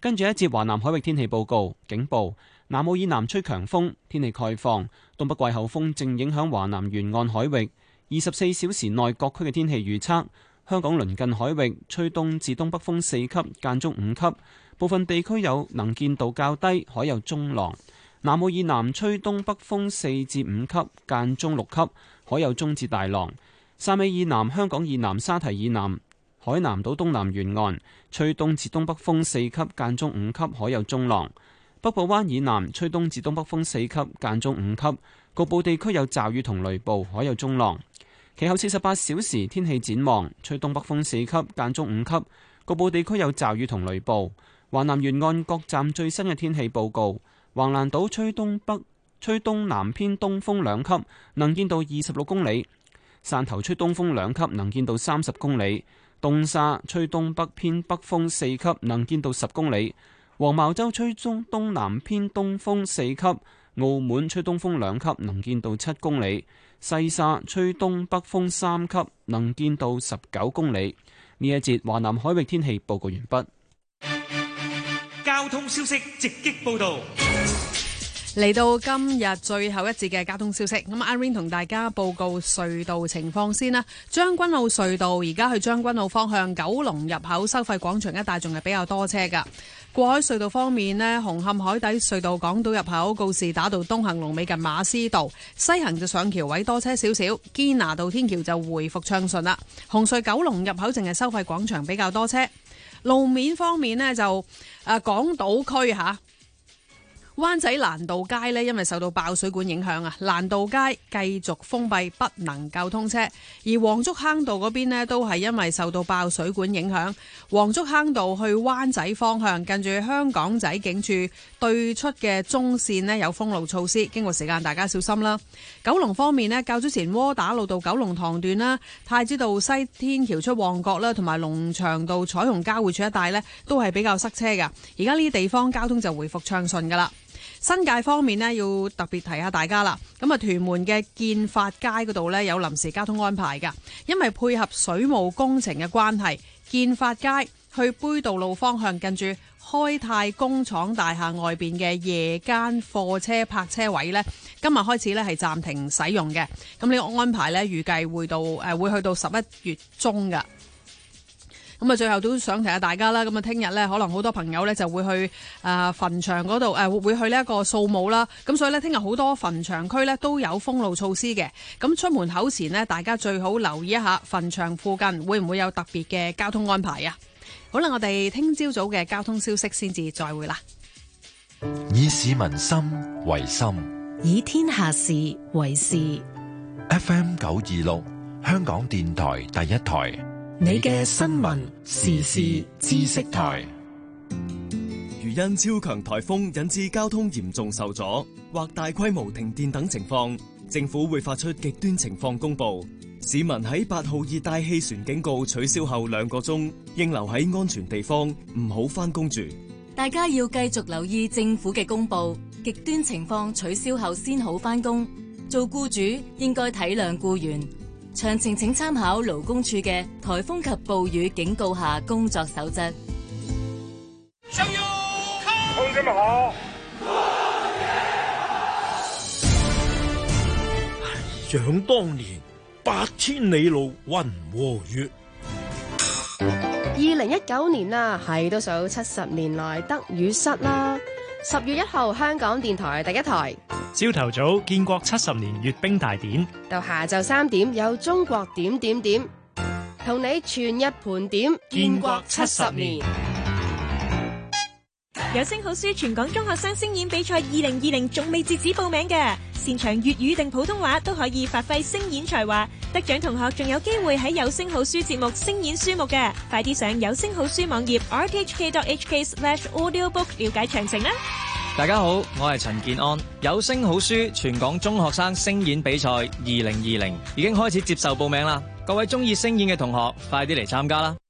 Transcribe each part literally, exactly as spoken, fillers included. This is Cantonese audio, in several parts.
跟住一節華南海域天氣報告，警報：南澳以南吹強風，天氣概況。東北季候風正影響華南沿岸海域。二十四小時內各區嘅天氣預測：香港鄰近海域吹東至東北風四級，間中五級，部分地區有能見度較低，海有中浪。南澳以南吹東北風四至五級，間中六級，海有中至大浪。汕尾以南、香港以南、沙堤以南、海南島東南沿岸吹東至東北風四級，間中五級，海有中浪。北部灣以南吹東至東北風四級，間中五級，局部地區有驟雨同雷暴，海有中浪。其後四十八小時天氣展望，吹東北風四級，間中五級，局部地區有驟雨同雷暴。華南沿岸各站最新嘅天氣報告：橫瀾島吹東北、吹東南偏東風兩級，能見度二十六公里；汕頭吹東風兩級，能見度三十公里；東沙吹東北偏北風四級，能見度十公里；黃茅洲吹中東南偏東風四級；澳門吹東風兩級，能見度七公里；西沙吹東北風三級，能見度十九公里。呢一節華南海域天氣報告完畢。 交通消息直擊報道。 嚟到今日最後一節嘅交通消息，咁阿 Rain 同大家報告隧道情況先啦。將軍澳隧道而家去將軍澳方向九龍入口收費廣場一帶仲係比較多車噶。過海隧道方面呢，紅磡海底隧道港島入口告士打道東行龍尾近馬師道，西行就上橋位多車少少。堅拿道天橋就回復暢順啦。紅隧九龍入口淨係收費廣場比較多車。路面方面呢，就誒港島區吓。灣仔蘭道街呢，因為受到爆水管影響啊，蘭道街繼續封閉，不能夠通車。而黃竹坑道嗰邊呢，都係因為受到爆水管影響，黃竹坑道去灣仔方向，近住香港仔警署對出嘅中線呢，有封路措施，經過時間大家小心啦。九龍方面呢，較早前窩打老道九龍塘段啦、太子道西天橋出旺角啦，同埋龍翔道彩虹交匯處一帶呢，都係比較塞車噶。而家呢啲地方交通就回復暢順噶啦。新界方面呢，要特別提下大家啦。咁啊，屯門嘅建發街嗰度呢，有臨時交通安排㗎，因為配合水務工程嘅關係，建發街去杯渡路方向近住開泰工廠大廈外邊嘅夜間貨車泊車位呢，今日開始呢係暫停使用嘅。咁呢個安排呢，預計會到誒、呃、會去到十一月中㗎。咁啊，最後都想提下大家啦。咁啊，聽日咧，可能好多朋友咧就會去誒墳場嗰度誒，會去呢一個掃墓啦。咁所以咧，聽日好多墳場區咧都有封路措施嘅。咁出門口前呢，大家最好留意一下墳場附近會唔會有特別嘅交通安排啊。好啦，我哋聽朝早嘅交通消息先至再會啦。 以市民心為心， 以天下事為事。 F M 九二六，香港電台第一台。 你嘅新聞時事知識台。 如因超強颱風引致交通嚴重受阻或大規模停電等情況，政府會發出極端情況公佈。市民喺八號熱帶氣旋警告取消後兩個鐘，應留喺安全地方，唔好返工住。 大家要繼續留意政府嘅公佈，極端情況取消後先好返工。做僱主應該體諒僱員。詳情請參考勞工處嘅颱風及暴雨警告下工作守則。 同志們好。 想當年，八千里路雲和月。 二零一九年啦，係都數七十年來得與失啦。十月一號，香港電台第一台。 朝頭早建國七十年閱兵大典， 到下晝三點有中國點點點，同你全日盤點建國七十年。 有聲好書全港中學生聲演比賽二零二零仲未截止報名嘅，擅長粵語定普通話都可以發揮聲演才華，得獎同學仲有機會喺有聲好書節目聲演書目嘅，快啲上有聲好書網頁 r t h k dot h k slash audiobook 了解詳情啦。 大家好，我係陳健安。有聲好書全港中學生聲演比賽二零二零已經開始接受報名啦，各位中意聲演嘅同學快啲嚟參加啦。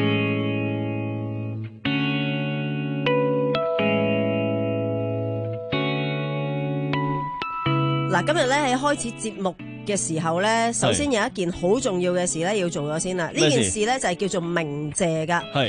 嗱，今日咧喺開始節目嘅時候咧，首先有一件好重要嘅事咧要做咗先啦。呢件事咧就係叫做鳴謝噶。 係，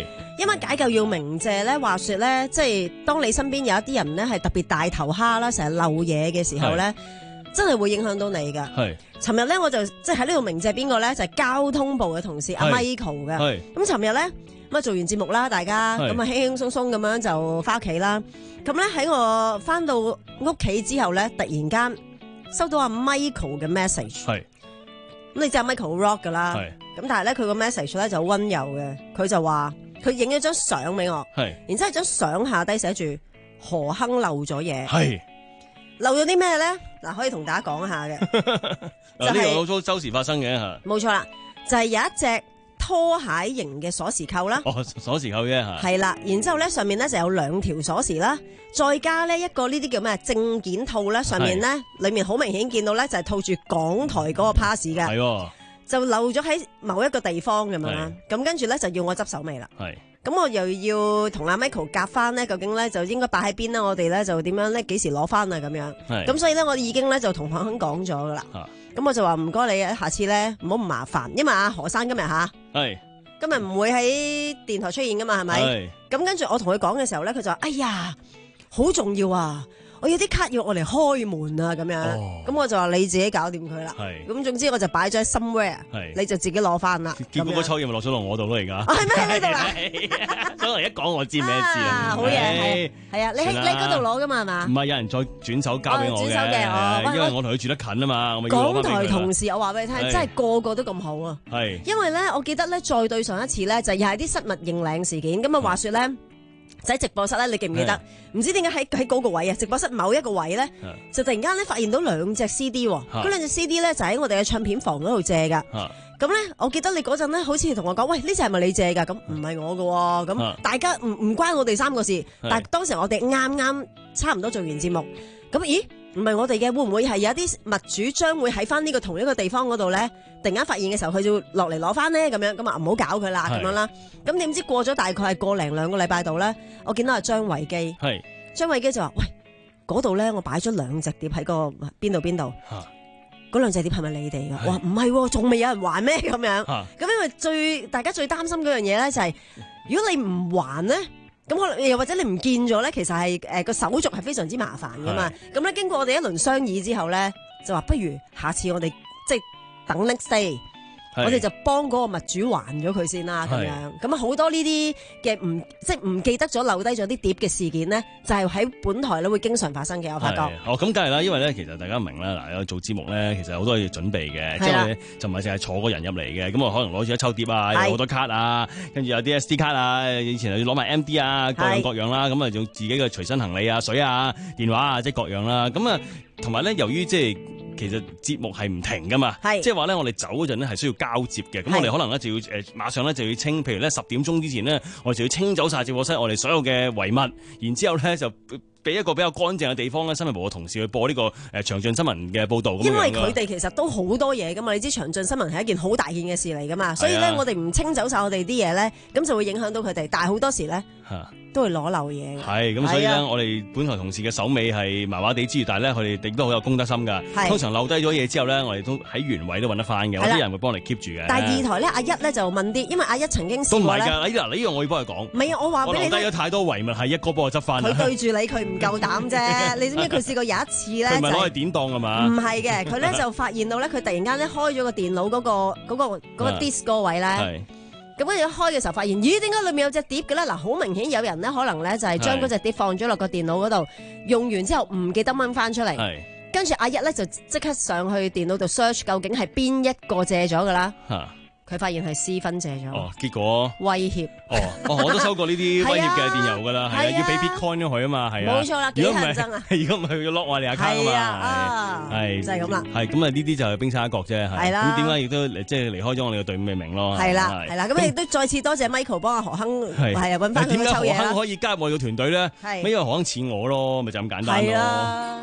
因為解救要鳴謝咧，話說咧，即係當你身邊有一啲人咧係特別大頭蝦啦，成日漏嘢嘅時候咧，真係會影響到你噶。係，尋日咧我就即係喺呢度鳴謝邊個咧，就係、是、交通部嘅同事阿 Michael 嘅。係，咁尋日咧咁啊做完節目啦，大家咁啊輕輕鬆鬆咁樣就翻屋企啦。咁咧喺我翻到屋企之後咧，突然間收到阿 Michael 嘅 message。係，咁你知阿 Michael rock 噶啦。係，咁但係咧佢個 message 咧就好溫柔嘅，佢就話。佢影咗張相俾我，然之後張相下低寫住何亨漏咗嘢，係漏咗啲咩咧？嗱，可以同大家講下嘅，就係呢個都周時發生嘅吓， 冇錯啦，就係、是、有一隻拖鞋型嘅鎖匙扣啦， 哦，鎖匙扣啫吓， 係啦，然之後咧上面咧就有兩條鎖匙啦，再加呢一個呢啲叫咩證件套咧，上面咧裏面好明顯見到咧就係套住港台嗰個 pass 嘅，係。就漏咗喺某一個地方咁樣啦，咁跟住咧就要我執手尾啦。係，咁我又要同阿 Michael 夾翻咧，究竟咧就應該擺喺邊啦？我哋咧就點樣咧？幾時攞翻啊？咁樣，咁所以咧我已經咧就同何亨講咗噶啦。咁我就話唔該你，下次咧唔好咁麻煩，因為阿何生今日吓，係今日唔會喺電台出現噶嘛，係咪？咁跟住我同佢講嘅時候咧，佢就話：哎呀，好重要啊！我有啲卡要我嚟開門啊，咁樣，咁、哦、我就話你自己搞掂佢啦。係，咁總之我就擺咗喺 somewhere，你就自己攞翻啦。 結果嗰抽嘢咪落咗落我度咯，而家。 係咩喺呢度啊？ 所以一講我知咩事啊？ 好嘢，係係啊，你喺你嗰度攞噶嘛係嘛？唔係，有人再轉手交俾我嘅，轉手嘅，因為我同佢住得近啊嘛。我港台同事，我話俾你聽，真係個個都咁好啊。係，因為咧，我記得咧，再對上一次咧，就又係啲失物認領事件。咁啊，話說咧。就喺直播室咧，你記唔記得？唔知點解喺喺嗰個位啊，直播室某一個位咧，就突然間咧發現到兩隻 C D，嗰兩隻 C D 咧就喺我哋嘅唱片房嗰度借噶。咁咧，我記得你嗰陣咧，好似同我講，喂，呢隻係咪你借噶？咁唔係我噶，咁大家唔唔關我哋三個事。但係當時我哋啱啱差唔多做完節目，咁咦，唔係我哋嘅，會唔會係有一啲物主將會喺翻呢個同一個地方嗰度咧？突然間發現嘅時候，佢就落嚟攞翻咧，咁樣咁啊，唔好搞佢啦，咁樣啦。咁點知過咗大概係個零兩個禮拜度咧，我見到阿張維基，係張維基就話：喂，嗰度咧，我擺咗兩隻碟喺個邊度邊度，嗰兩隻碟係咪你哋噶？我話唔係，仲未有人還咩？咁樣咁，因為最大家最擔心嗰樣嘢咧，就係如果你唔還咧，咁可能又或者你唔見咗咧，其實係誒個手續係非常之麻煩噶嘛。咁咧經過我哋一輪商議之後咧，就話不如下次我哋即係。等 next day，我哋就幫嗰個物主還咗佢先啦，咁樣咁啊好多呢啲嘅唔即係唔記得咗留低咗啲碟嘅事件咧，就係喺本台咧會經常發生嘅。我發覺哦，咁梗係啦，因為咧其實大家明啦，嗱，做節目咧其實好多嘢準備嘅，即係就唔係淨係坐個人入嚟嘅，咁啊可能攞住一抽碟啊，有好多卡啊，跟住有啲 S D 卡啊，以前又要攞埋 M D 啊，各樣各樣啦，咁啊用自己嘅隨身行李啊、水啊、電話啊，即係各樣啦，咁啊同埋咧由於即係。其實節目係唔停噶嘛，即係話咧，我哋走嗰陣咧係需要交接嘅，咁我哋可能咧就要誒馬上咧就要清，譬如咧十點鐘之前咧，我哋就要清走晒直播室我哋所有嘅遺物，然之後咧就俾一個比較乾淨嘅地方咧，新聞部嘅同事去播呢個誒詳盡新聞嘅報導。 因為佢哋其實都好多嘢噶嘛，你知詳盡新聞係一件好大件嘅事嚟噶嘛，所以咧我哋唔清走晒我哋啲嘢咧，咁就會影響到佢哋，但係好多時咧。都會攞漏嘢嘅，係咁所以咧，我哋本台同事嘅手尾係麻麻地之餘，但係咧佢哋亦都好有公德心噶。通常漏低咗嘢之後咧，我哋都喺原位都揾得翻嘅，有啲人會幫你 keep 住嘅。但係二台咧，阿一咧就問啲，因為阿一曾經試過咧。都唔係㗎，嗱呢樣我要幫佢講。唔係啊，我話俾你聽。我漏低咗太多遺物，係一哥幫我執翻。佢對住你，佢唔夠膽啫。你知唔知佢試過有一次咧？佢唔係攞去典當㗎嘛？唔係嘅，佢咧就發現到咧，佢突然間咧開咗個電腦嗰個嗰個嗰個 disk 嗰位咧。咁跟住一開嘅時候，發現咦，點解裏面有隻碟嘅咧？嗱，好明顯有人咧，可能咧就係將嗰隻碟放咗落個電腦嗰度，用完之後唔記得掹翻出嚟。跟住阿一咧就即刻上去電腦度 search，究竟係邊一個借咗噶啦？佢發現係私分借咗。哦，結果威脅。哦，哦，我都收過呢啲威脅嘅電郵噶啦，係啊，要俾 Bitcoin 咗佢啊嘛，係啊。冇錯啦，幾難爭啊！如果唔係要 lock 我哋 account 啊嘛，係就係咁啦。係咁啊，呢啲就係冰山一角啫，係啦。咁點解亦都即係離開咗我哋嘅隊伍咪明咯？係啦，係啦。咁亦都再次多謝 Michael 幫阿何亨係啊揾翻佢抽嘢啦。點解何亨可以加入我哋嘅團隊咧？係因為何亨似我咯，咪就咁簡單咯。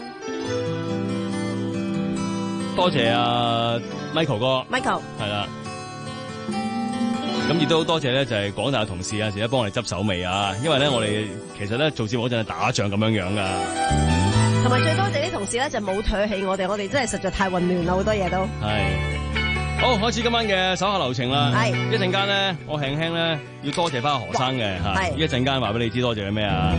多謝阿 Michael 哥。Michael 係啦。咁亦都好多謝咧，就係廣大嘅同事啊，成日幫我哋執手尾啊，因為咧我哋其實咧做節目嗰陣係打仗咁樣樣噶。同埋最多謝啲同事咧就冇唾棄我哋，我哋真係實在太混亂啦，好多嘢都係。 好，開始今晚嘅手下留情啦。 係一陣間咧，我輕輕咧要多謝翻何生嘅嚇。 係一陣間話俾你知多謝佢咩啊？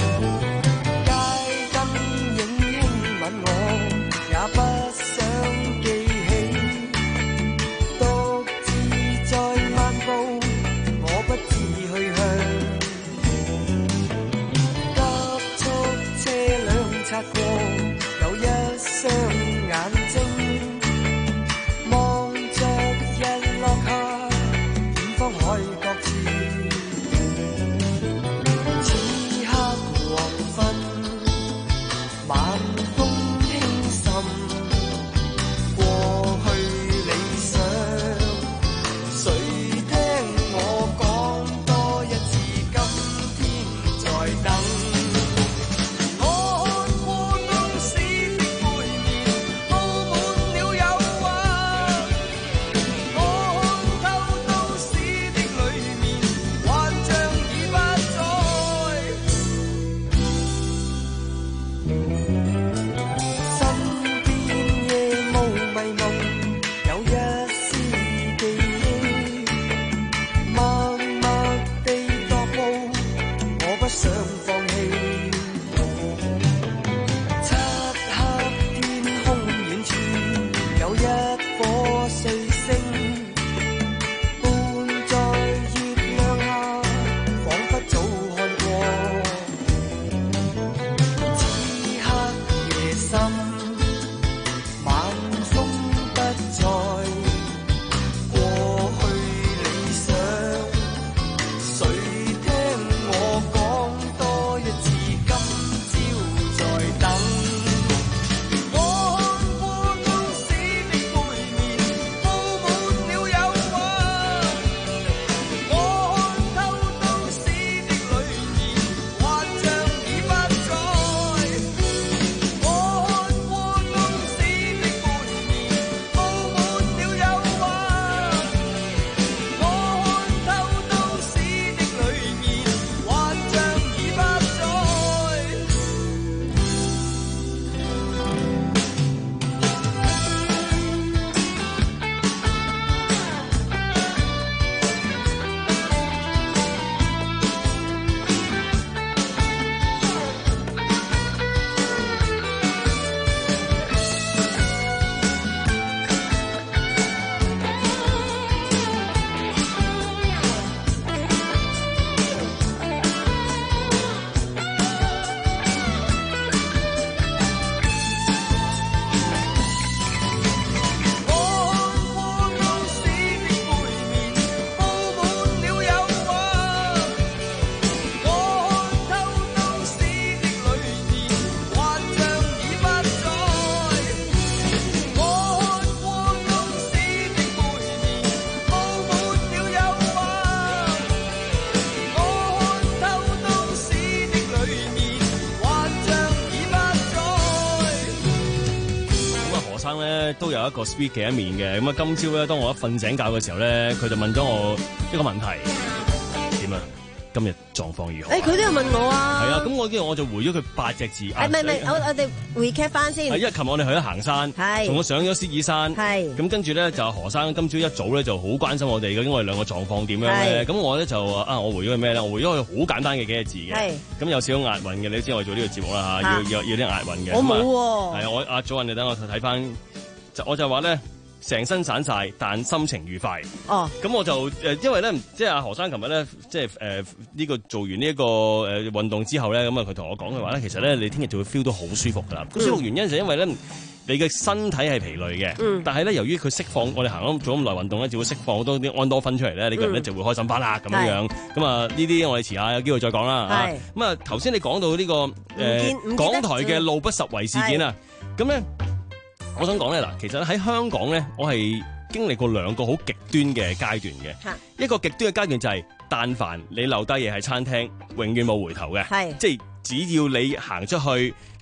都有一個 sweet 嘅一面嘅，咁啊今朝咧，當我一瞓醒覺嘅時候咧，佢就問咗我一個問題，點啊？今日狀況如何？ 誒，佢都有問我啊。 係啊，咁我跟住我就回咗佢八隻字。 誒，唔係唔係，我我哋 recap 翻先。 係，因為琴日我哋去咗行山， 係， 同我上咗獅子山， 係。咁跟住咧就何生今朝一早咧就好關心我哋，究竟我哋兩個狀況點樣咧？咁我咧就啊，我回咗佢咩咧？我回咗佢好簡單嘅幾個字嘅。係。咁有少少押韻嘅，你知我哋做呢個節目啦嚇，要要要啲押韻嘅。 我冇喎。 係啊，我阿祖雲，你等我睇翻，就我就話咧。成身散晒，但心情愉快。 哦， 咁我就誒，因為咧，即係阿何生琴日咧，即係誒呢個做完呢一個誒運動之後咧，咁啊佢同我講嘅話咧，其實咧你聽日就會 feel 到好舒服㗎啦。咁、嗯、舒服原因就係因為咧，你嘅身體係疲累嘅，嗯、但係咧由於佢釋放，我哋行咗做咁耐運動咧，就會釋放好多啲安多酚出嚟咧，你個人咧就會開心翻啦咁樣樣。咁啊呢啲我哋遲下有機會再講啦嚇。咁啊頭先你講到呢、呢個誒、呃、港台嘅路不拾遺事件啊，咁咧。我想講咧嗱，其實喺香港咧，我係經歷過兩個好極端嘅階段嘅。一個極端嘅階段就係、是，但凡你留低嘢喺餐廳，永遠冇回頭嘅。係，即係只要你行出去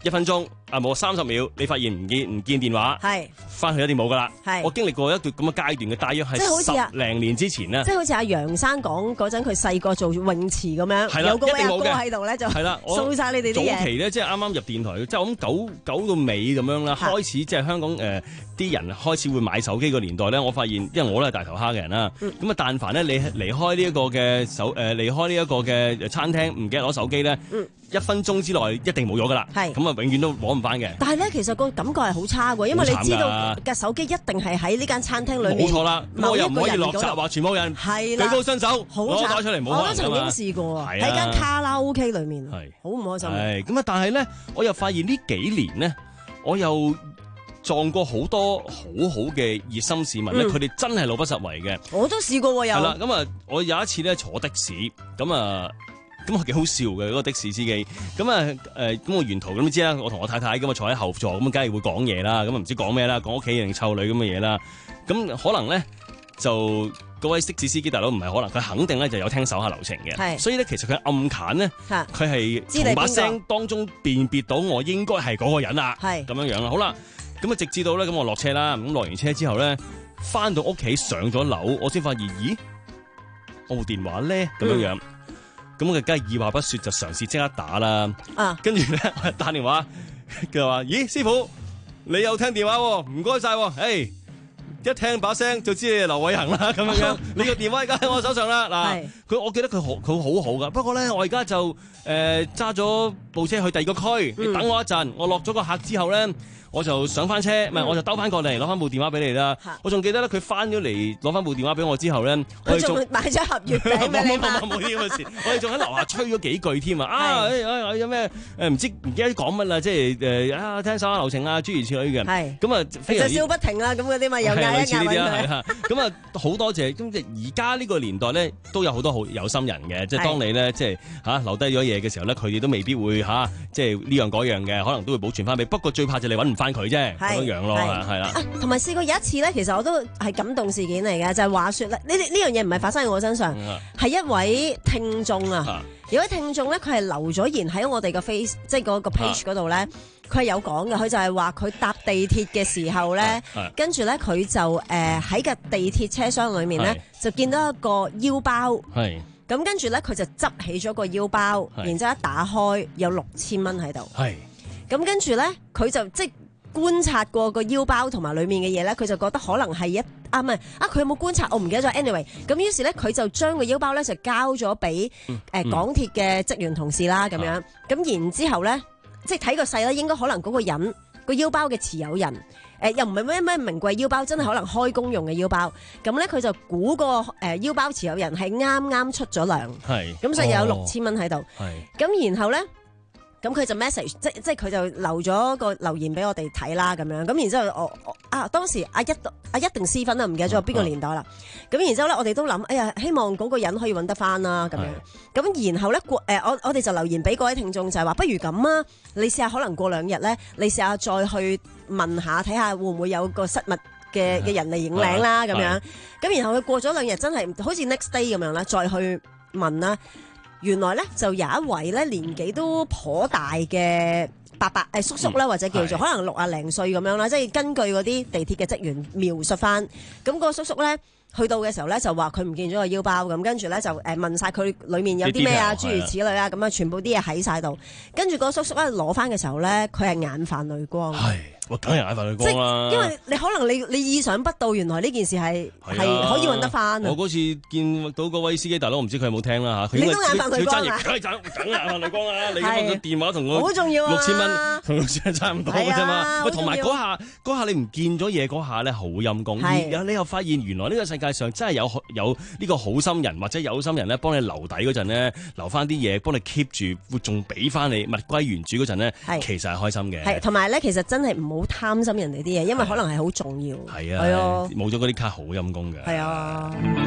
一分鐘啊冇三十秒，你發現唔見唔見電話， 係翻去一定冇噶啦。 係我經歷過一段咁嘅階段嘅，大約即係好似啊係十零年之前咧。 即係好似阿楊生講嗰陣，佢細個做泳池咁樣，有個阿哥喺度咧就掃晒你哋啲嘢。 早期咧即係啱啱入電台，即係我諗九九到尾咁樣啦，開始即係香港誒啲人開始會買手機個年代咧，我發現因為我都係大頭蝦嘅人啦，咁啊、嗯、但凡咧你離開呢一個嘅手誒離開呢一個嘅餐廳，唔記得攞手機咧。嗯一分鐘之內一定冇咗噶啦，咁啊永遠都攞唔翻嘅。 但係咧，其實個感覺係好差嘅，因為你知道嘅手機一定係喺呢間餐廳裏面。 冇錯啦，咁我又唔可以落閘話全部人舉高雙手攞打出嚟，冇可能㗎嘛。 我都曾經試過喺間卡拉 OK 裏面，好唔開心。 係咁啊！但係咧，我又發現呢幾年咧，我又撞過好多好好嘅熱心市民咧，佢哋真係老不實圍嘅。 我都試過喎，有。 係啦，咁啊，我有一次咧坐的士，咁啊。咁啊幾好笑嘅嗰個的士司機，咁啊誒咁我沿途咁你知啦，我同我太太咁啊坐喺後座，咁梗係會講嘢啦，咁啊唔知講咩啦，講屋企定湊女咁嘅嘢啦，咁可能咧就嗰位的士司機大佬唔係可能，佢肯定咧就有聽手下留情嘅，所以咧其實佢暗揀咧，佢係從把聲當中辨別到我應該係嗰個人啦，咁樣樣啦，好啦，咁啊直至到咧咁我落車啦，咁落完車之後咧，翻到屋企上咗樓，我先發現咦，我部電話咧咁樣樣。咁我梗係二話不說就嘗試即刻打啦，啊、跟住咧我打電話，佢話：咦，師傅，你有聽電話喎？唔該晒，誒，一聽把聲就知你係劉偉恒啦，咁樣樣。你個電話而家喺我手上啦，嗱，佢我記得佢好佢好好噶，不過咧我而家就誒揸咗部車去第二個區，你等我一陣，我落咗個客之後咧。我就上翻車，唔係、嗯、我就兜翻過嚟攞翻部電話俾你啦。我仲記得咧，佢翻咗嚟攞翻部電話俾我之後咧， 佢仲買咗盒月餅俾你嘛？ 冇冇冇啲咁嘅事，我哋仲喺樓下吹咗幾句添啊！啊誒誒有咩誒唔知唔記得講乜啦？即係誒啊聽手下留情啊，諸如此類嘅。係咁啊，非常之笑不停啦，咁嗰啲嘛又嗌一嗌佢。咁啊好多謝，咁即係而家呢個年代咧都有好多好有心人嘅，即係當你咧即係嚇留低咗嘢嘅時候咧，佢哋都未必會嚇即係呢樣嗰樣嘅，可能都會保存翻俾。不過最怕就你揾唔翻。翻佢啫，咁樣樣咯，係啦。 同埋試過有一次咧，其實我都係感動事件嚟嘅，就係、是、話說咧，呢呢樣嘢唔係發生喺我身上，係、嗯、一位聽眾啊，啊有位聽眾咧，佢係留咗言喺我哋個 face，即係嗰個 page 嗰度咧，佢係、啊、有講嘅，佢就係話佢搭地鐵嘅時候咧，啊啊、跟住咧佢就誒喺個地鐵車廂裏面咧，就見到一個腰包，係咁跟住咧佢就執起咗個腰包，然之後一打開有六千蚊喺度，係咁跟住咧佢就即觀察過個腰包同埋裏面嘅嘢咧，佢就覺得可能係一啊唔係啊，佢有冇觀察我唔記得咗。anyway， 咁於是咧佢就將個腰包咧就交咗俾誒港鐵嘅職員同事啦，咁樣咁、啊、然之後咧，即係睇個勢咧，應該可能嗰個人個腰包嘅持有人誒、呃、又唔係咩咩名貴腰包，真係可能開工用嘅腰包。咁咧佢就估個誒腰包持有人係啱啱出咗糧，係咁所以有六千蚊喺度，係咁、哦、然後咧。咁佢就 message，即即係佢就留咗個留言俾我哋睇啦，咁樣咁然之後我我啊當時阿一阿一定私分啦，唔記得咗邊個年代啦。咁、啊、然之後咧，我哋都諗，哎呀，希望嗰個人可以揾得翻啦，咁樣。咁然後咧過誒，我我哋就留言俾嗰位聽眾就係話，不如咁啊，你試下可能過兩日咧，你試下再去問下睇下會唔會有個失物嘅嘅人嚟認領啦，咁樣。咁然後佢過咗兩日，真係好似 next day 咁樣啦，再去問啦。原來咧就有一位咧年紀都頗大嘅伯伯誒叔叔啦，或者叫做可能六啊零歲咁樣啦，即係根據嗰啲地鐵嘅職員描述翻，咁、嗰個叔叔咧去到嘅時候咧就話佢唔見咗個腰包，咁跟住咧就誒問晒佢裏面有啲咩啊，諸如此類啊，咁啊全部啲嘢喺晒度，跟住個叔叔咧攞翻嘅時候咧，佢係眼泛淚光。 我梗係眼泛淚光啦， 因為你可能你你意想不到，原來呢件事係係可以揾得翻。 我嗰次見到嗰位司機大佬，唔知佢有冇聽啦嚇。 你都眼泛淚光啊！ 梗係梗眼泛淚光啦！你嗰個電話同我好重要啊， 六千蚊同六千蚊差唔多嘅啫嘛。喂，同埋嗰下嗰下你唔見咗嘢嗰下咧，好陰功。而你又發現原來呢個世界上真係有有呢個好心人或者有心人咧，幫你留底嗰陣咧，留翻啲嘢幫你 keep 住，會仲俾翻你物歸原主嗰陣咧，其實係開心嘅。係同埋咧，其實真係唔好貪心人。啲嘢，因為可能係好重要。係啊，冇咗嗰啲卡好陰功嘅。係啊，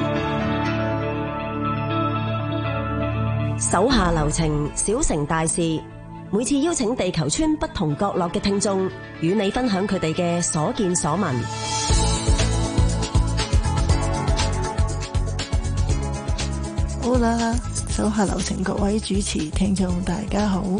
手下留情，小成大事。每次邀請地球村不同角落嘅聽眾，與你分享佢哋嘅所見所聞。 好啦，手下留情各位主持聽眾大家好。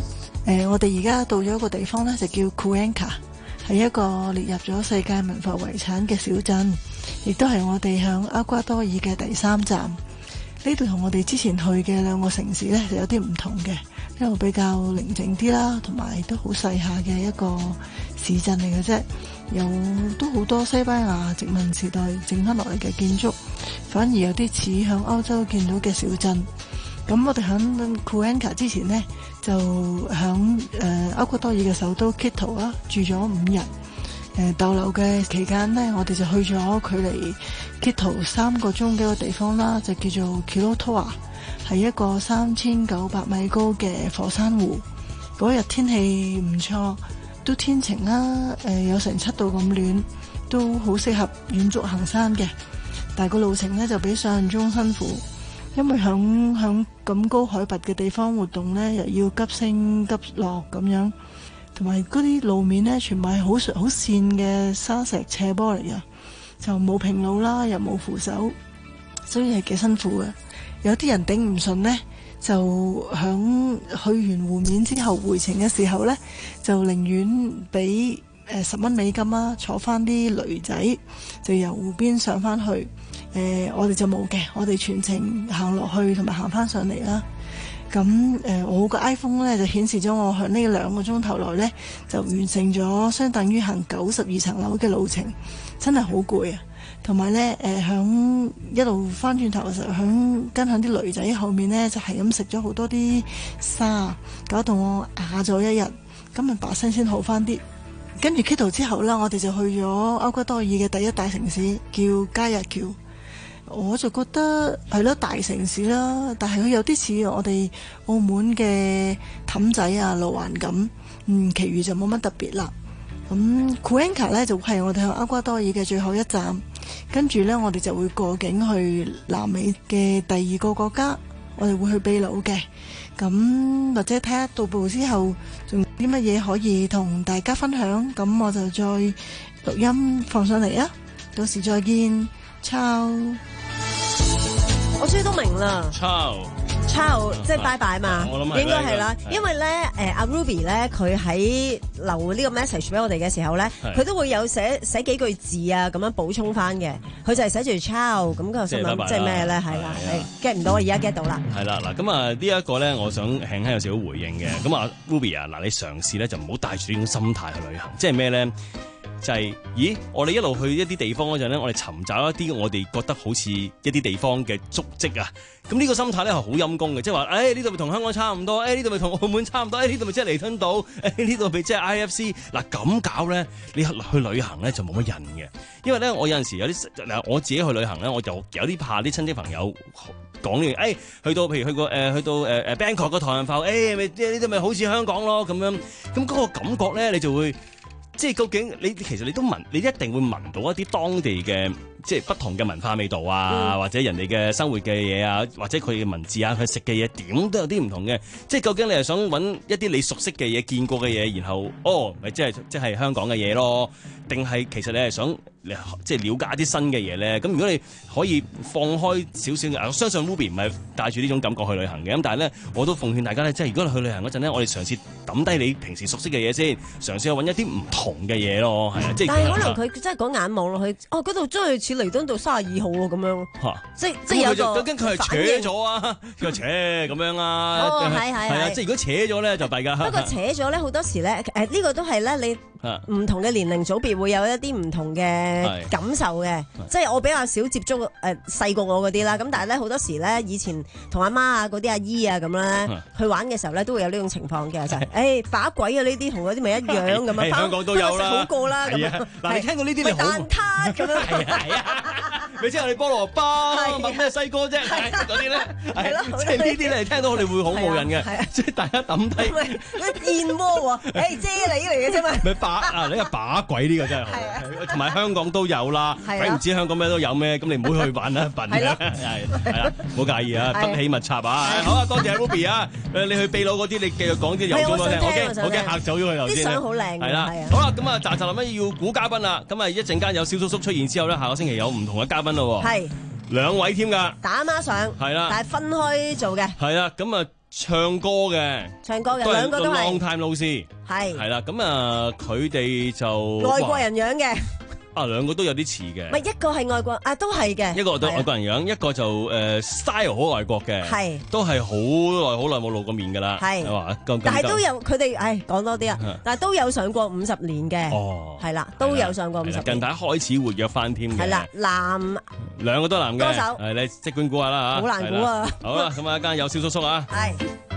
呃、我哋而家到咗一個地方呢，就叫 Cuenca， 係一個列入咗世界文化遺產嘅小鎮，亦都係我哋向厄瓜多爾嘅第三站。呢度同我哋之前去嘅兩個城市呢，就有啲唔同嘅，因為比較寧靜啲啦，同埋都好細下嘅一個市鎮嚟嘅啫。有都好多西班牙殖民時代剩翻落嚟嘅建築，反而有啲似響歐洲見到嘅小鎮。咁我哋響 Cuenca 之前呢，就響誒厄瓜多爾嘅首都 Quito 啦，住咗五日。誒逗留嘅期間呢，我哋就去咗距離 Quito 三個鐘嘅一個地方啦，就叫做 Quilotoa， 係一個三千九百米高嘅火山湖。嗰日天氣唔錯，都天晴啦，誒有成七度咁暖，都好適合遠足行山嘅。但係個路程呢，就比想象中辛苦，因為響響咁高海拔嘅地方活動呢，又要急升急落咁樣。同埋嗰啲路面呢，全部係好好跣嘅沙石斜坡嚟嘅，就冇平路啦，又冇扶手，所以係幾辛苦嘅。有啲人頂唔順呢，就響去完湖面之後回程嘅時候呢，就寧願俾誒十蚊美金啦，坐翻啲驢仔，就由湖邊上翻去。誒、呃，我哋就冇嘅，我哋全程行落去同埋行翻上嚟啦。咁誒、呃，我個 iPhone 咧就顯示咗我響呢兩個鐘頭內咧就完成咗相等於行九十二層樓嘅路程，真係好攰啊！同埋咧誒，響一路翻轉頭嘅時候，響跟響啲驢仔後面咧就係咁食咗好多啲沙，搞到我啞咗一日，今日把聲先好翻啲。跟住 Quito 之後啦，我哋就去咗厄瓜多爾嘅第一大城市叫加日橋。我就覺得係咯，大城市啦，但係佢有啲似我哋澳門嘅氹仔啊、路環咁，嗯，其餘就冇乜特別啦。咁 Cuenca 咧就係我哋去厄瓜多爾嘅最後一站，跟住呢，我哋就會過境去南美嘅第二個國家，我哋會去秘魯嘅。咁或者睇下到步之後仲有啲乜嘢可以同大家分享，咁我就再錄音放上嚟啊！到時再見，Ciao。 我終於都明啦 ，Ciao Ciao 即係拜拜嘛， 我諗應該係啦，因為咧誒阿 Ruby 咧佢喺留呢個 message 俾我哋嘅時候咧，佢都會有寫寫幾句字啊咁樣補充翻嘅，佢就係寫住 Ciao 咁個新聞即係咩咧？係啦，get 唔到，我而家 get 到啦。係啦，嗱咁啊呢一個咧，我想輕輕有少少回應嘅，咁啊 Ruby 啊，嗱你嘗試咧就唔好帶住呢種心態去旅行，即係咩咧？就係、是，咦？我哋一路去一啲地方嗰陣咧，我哋尋找一啲我哋覺得好似一啲地方嘅足跡啊！咁呢個心態咧係好陰功嘅，即係話，誒呢度咪同香港差唔多，誒呢度咪同澳門差唔多，誒呢度咪即係彌敦道，誒呢度咪即係 I F C。嗱咁搞咧，你去旅行咧就冇乜癮嘅，因為咧我有陣時有啲嗱我自己去旅行咧，我就有啲怕啲親戚朋友講呢樣，誒去到譬如去過誒、呃、去到誒誒 Bangkok 個唐人埠，誒咪即係呢度咪好似香港咯咁樣，咁嗰個感覺咧你就會。即係究竟你其實你都聞，你一定會聞到一啲當地嘅即係不同嘅文化味道啊，嗯、或者人哋嘅生活嘅嘢啊，或者佢嘅文字啊，佢食嘅嘢點都有啲唔同嘅。即係究竟你係想揾一啲你熟悉嘅嘢、見過嘅嘢，然後哦，咪即係即係香港嘅嘢咯？定係其實你係想即係了解一啲新嘅嘢咧？咁如果你可以放開少少嘅，我相信 Ruby 唔係帶住呢種感覺去旅行嘅。咁但係咧，我都奉勸大家咧，即係如果你去旅行嗰陣咧，我哋嘗試抌低你平時熟悉嘅嘢先，嘗試去揾一啲唔同嘅嘢咯，係啊，即係。但係可能佢真係講眼望落去，哦，嗰度真係似彌敦道三十二號喎咁樣。嚇！即即有個究竟佢係扯咗啊？佢話扯咁樣啊？哦，係係係啊！即係如果扯咗咧，就弊㗎。 不過扯咗咧，好多時咧，誒呢個都係咧你。唔同嘅年齡組別會有一啲唔同嘅感受嘅，即係我比較少接觸誒細過我嗰啲啦。咁但係咧好多時咧，以前同阿媽啊嗰啲阿姨啊咁咧去玩嘅時候咧，都會有呢種情況嘅，就係誒把鬼啊呢啲同嗰啲咪一樣咁啊，香港都有啦，好過啦咁啊。嗱你聽過呢啲你好蛋撻咁樣，係啊係啊，你知我哋菠蘿包乜咩西哥啫，嗰啲咧係咯，即係呢啲咧聽到我哋會好冇癮嘅，即係大家抌低燕窩喎，誒啫喱嚟嘅啫嘛。啊！你個把鬼呢個真係好，同埋香港都有啦。鬼唔知香港咩都有咩？咁你唔好去玩啦，笨嘅係係啦，唔好介意啊，不喜勿插啊！好啊，多謝 Ruby 啊！你去秘魯嗰啲，你繼續講啲有中我聽，我驚我驚嚇走咗佢頭先。啲相好靚，係啦。好啦，咁啊，雜雜林要估嘉賓啦。咁啊，一陣間有蕭叔叔出現之後咧，下個星期有唔同嘅嘉賓咯。係兩位添㗎，打孖上係啦，但係分開做嘅。係啦，咁啊。 唱歌嘅， 唱歌嘅兩個都係 long time no see， 係係啦，咁啊佢哋就外國人樣嘅。 啊，兩個都有啲似嘅， 唔係一個係外國啊，都係嘅。 一個對外國人樣，一個就誒、呃、style 好外國嘅， 係都係好耐好耐冇露過面㗎啦， 係嘛？但係都有佢哋，唉講多啲啊！但係都有上過五十年嘅， 哦， 係啦，都有上過五十年。 近排開始活躍翻添嘅， 係啦，男兩個都男嘅歌手， 係你即管估下啦嚇， 好難估啊！ 好啦，咁啊，間有小叔叔啊， 係。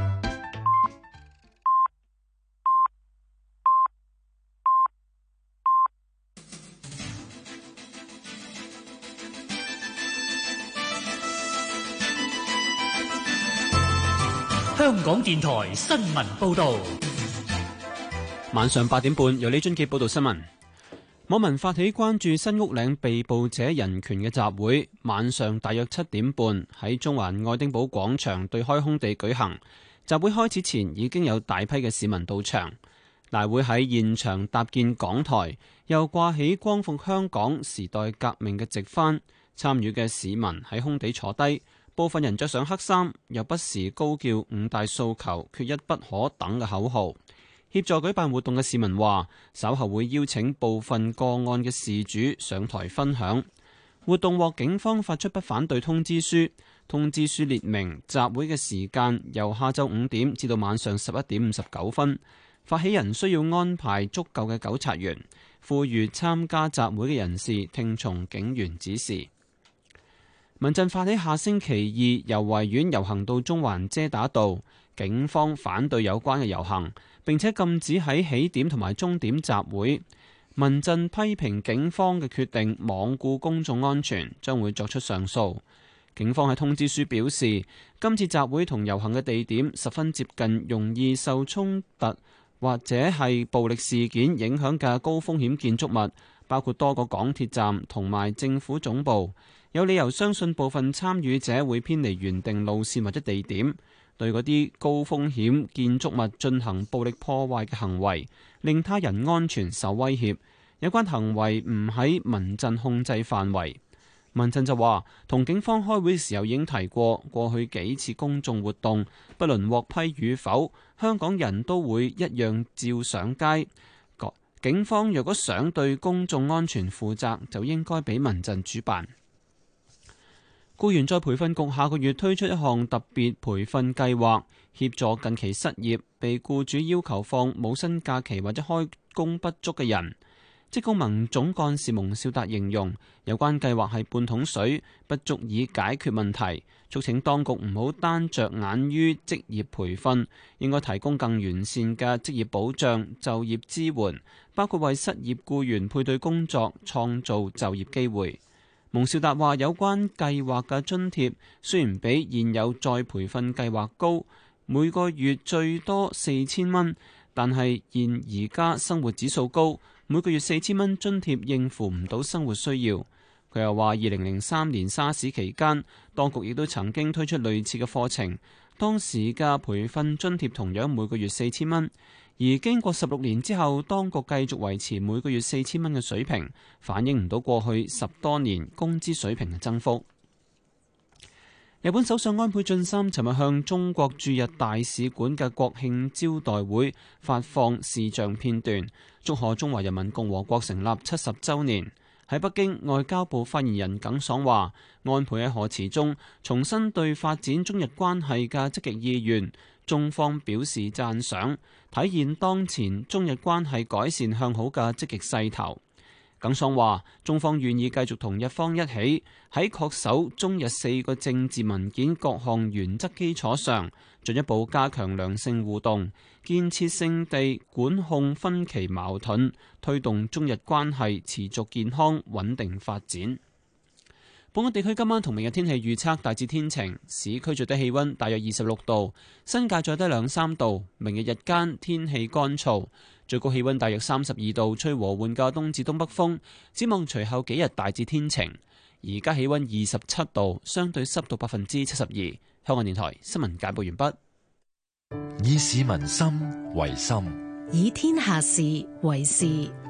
香港電台新聞報道， 晚上八點半由李俊傑報道新聞。網民發起關注新屋嶺被捕者人權嘅集會，晚上大約七點半喺中環愛丁堡廣場對開空地舉行。集會開始前已經有大批嘅市民到場。大會喺現場搭建講台，又掛起光復香港時代革命嘅直幡。參與嘅市民喺空地坐低。部分人着上黑衫，又不時高叫五大訴求、缺一不可等嘅口號。協助舉辦活動嘅市民話，稍後會邀請部分個案嘅事主上台分享。活動獲警方發出不反對通知書，通知書列明集會嘅時間由下晝五點至到晚上十一點五十九分。發起人需要安排足夠嘅糾察員，呼籲參加集會嘅人士聽從警員指示。民陣發起下星期二由維園遊行到中環遮打道，警方反對有關嘅遊行，並且禁止喺起點同埋終點集會。民陣批評警方嘅決定罔顧公眾安全，將會作出上訴。警方喺通知書表示，今次集會同遊行嘅地點十分接近，容易受衝突或者係暴力事件影響嘅高風險建築物，包括多個港鐵站同埋政府總部。有理由相信部分參與者會偏離原定路線或者地點，對嗰啲高風險建築物進行暴力破壞嘅行為，令他人安全受威脅。有關行為唔喺民陣控制範圍。民陣就話，同警方開會嘅時候已經提過，過去幾次公眾活動，不論獲批與否，香港人都會一樣照上街。警方若果想對公眾安全負責，就應該俾民陣主辦。僱員再培訓局下個月推出一項特別培訓計劃，協助近期失業、被僱主要求放冇薪假期或者開工不足嘅人。職工盟總幹事蒙兆達形容有關計劃係半桶水，不足以解決問題，促請當局唔好單着眼於職業培訓，應該提供更完善嘅職業保障、就業支援，包括為失業僱員配對工作，創造就業機會。蒙兆達話：有關計劃嘅津貼雖然比現有再培訓計劃高，每個月最多四千蚊，但係現而家生活指數高，每個月四千蚊津貼應付唔到生活需要。佢又話：二零零三年沙士期間，當局亦都曾經推出類似嘅課程，當時嘅培訓津貼同樣每個月四千蚊。而經過十六年之後，當局繼續維持每個月四千蚊嘅水平，反映唔到過去十多年工資水平嘅增幅。日本首相安倍晉三尋日向中國駐日大使館嘅國慶招待會發放視像片段，祝賀中華人民共和國成立七十週年。喺北京，外交部發言人耿爽話，安倍喺賀詞中重申對發展中日關係嘅積極意願，中方表示讚賞，體現當前中日關係改善向好嘅積極勢頭。耿爽話，中方願意繼續同日方一起，喺恪守中日四個政治文件各項原則基礎上，進一步加強良性互動，建設性地管控分歧矛盾，推動中日關係持續健康穩定發展。本港地區今晚同明日天氣預測大致天晴，市區最低氣溫大約二十六度，新界再低兩三度。明日日間天氣乾燥，最高氣溫大約三十二度，吹和緩嘅東至東北風。展望隨後幾日大致天晴。而家氣溫二十七度，相對濕度百分之七十二。香港電台新聞簡報完畢。以市民心為心， 以天下事為事。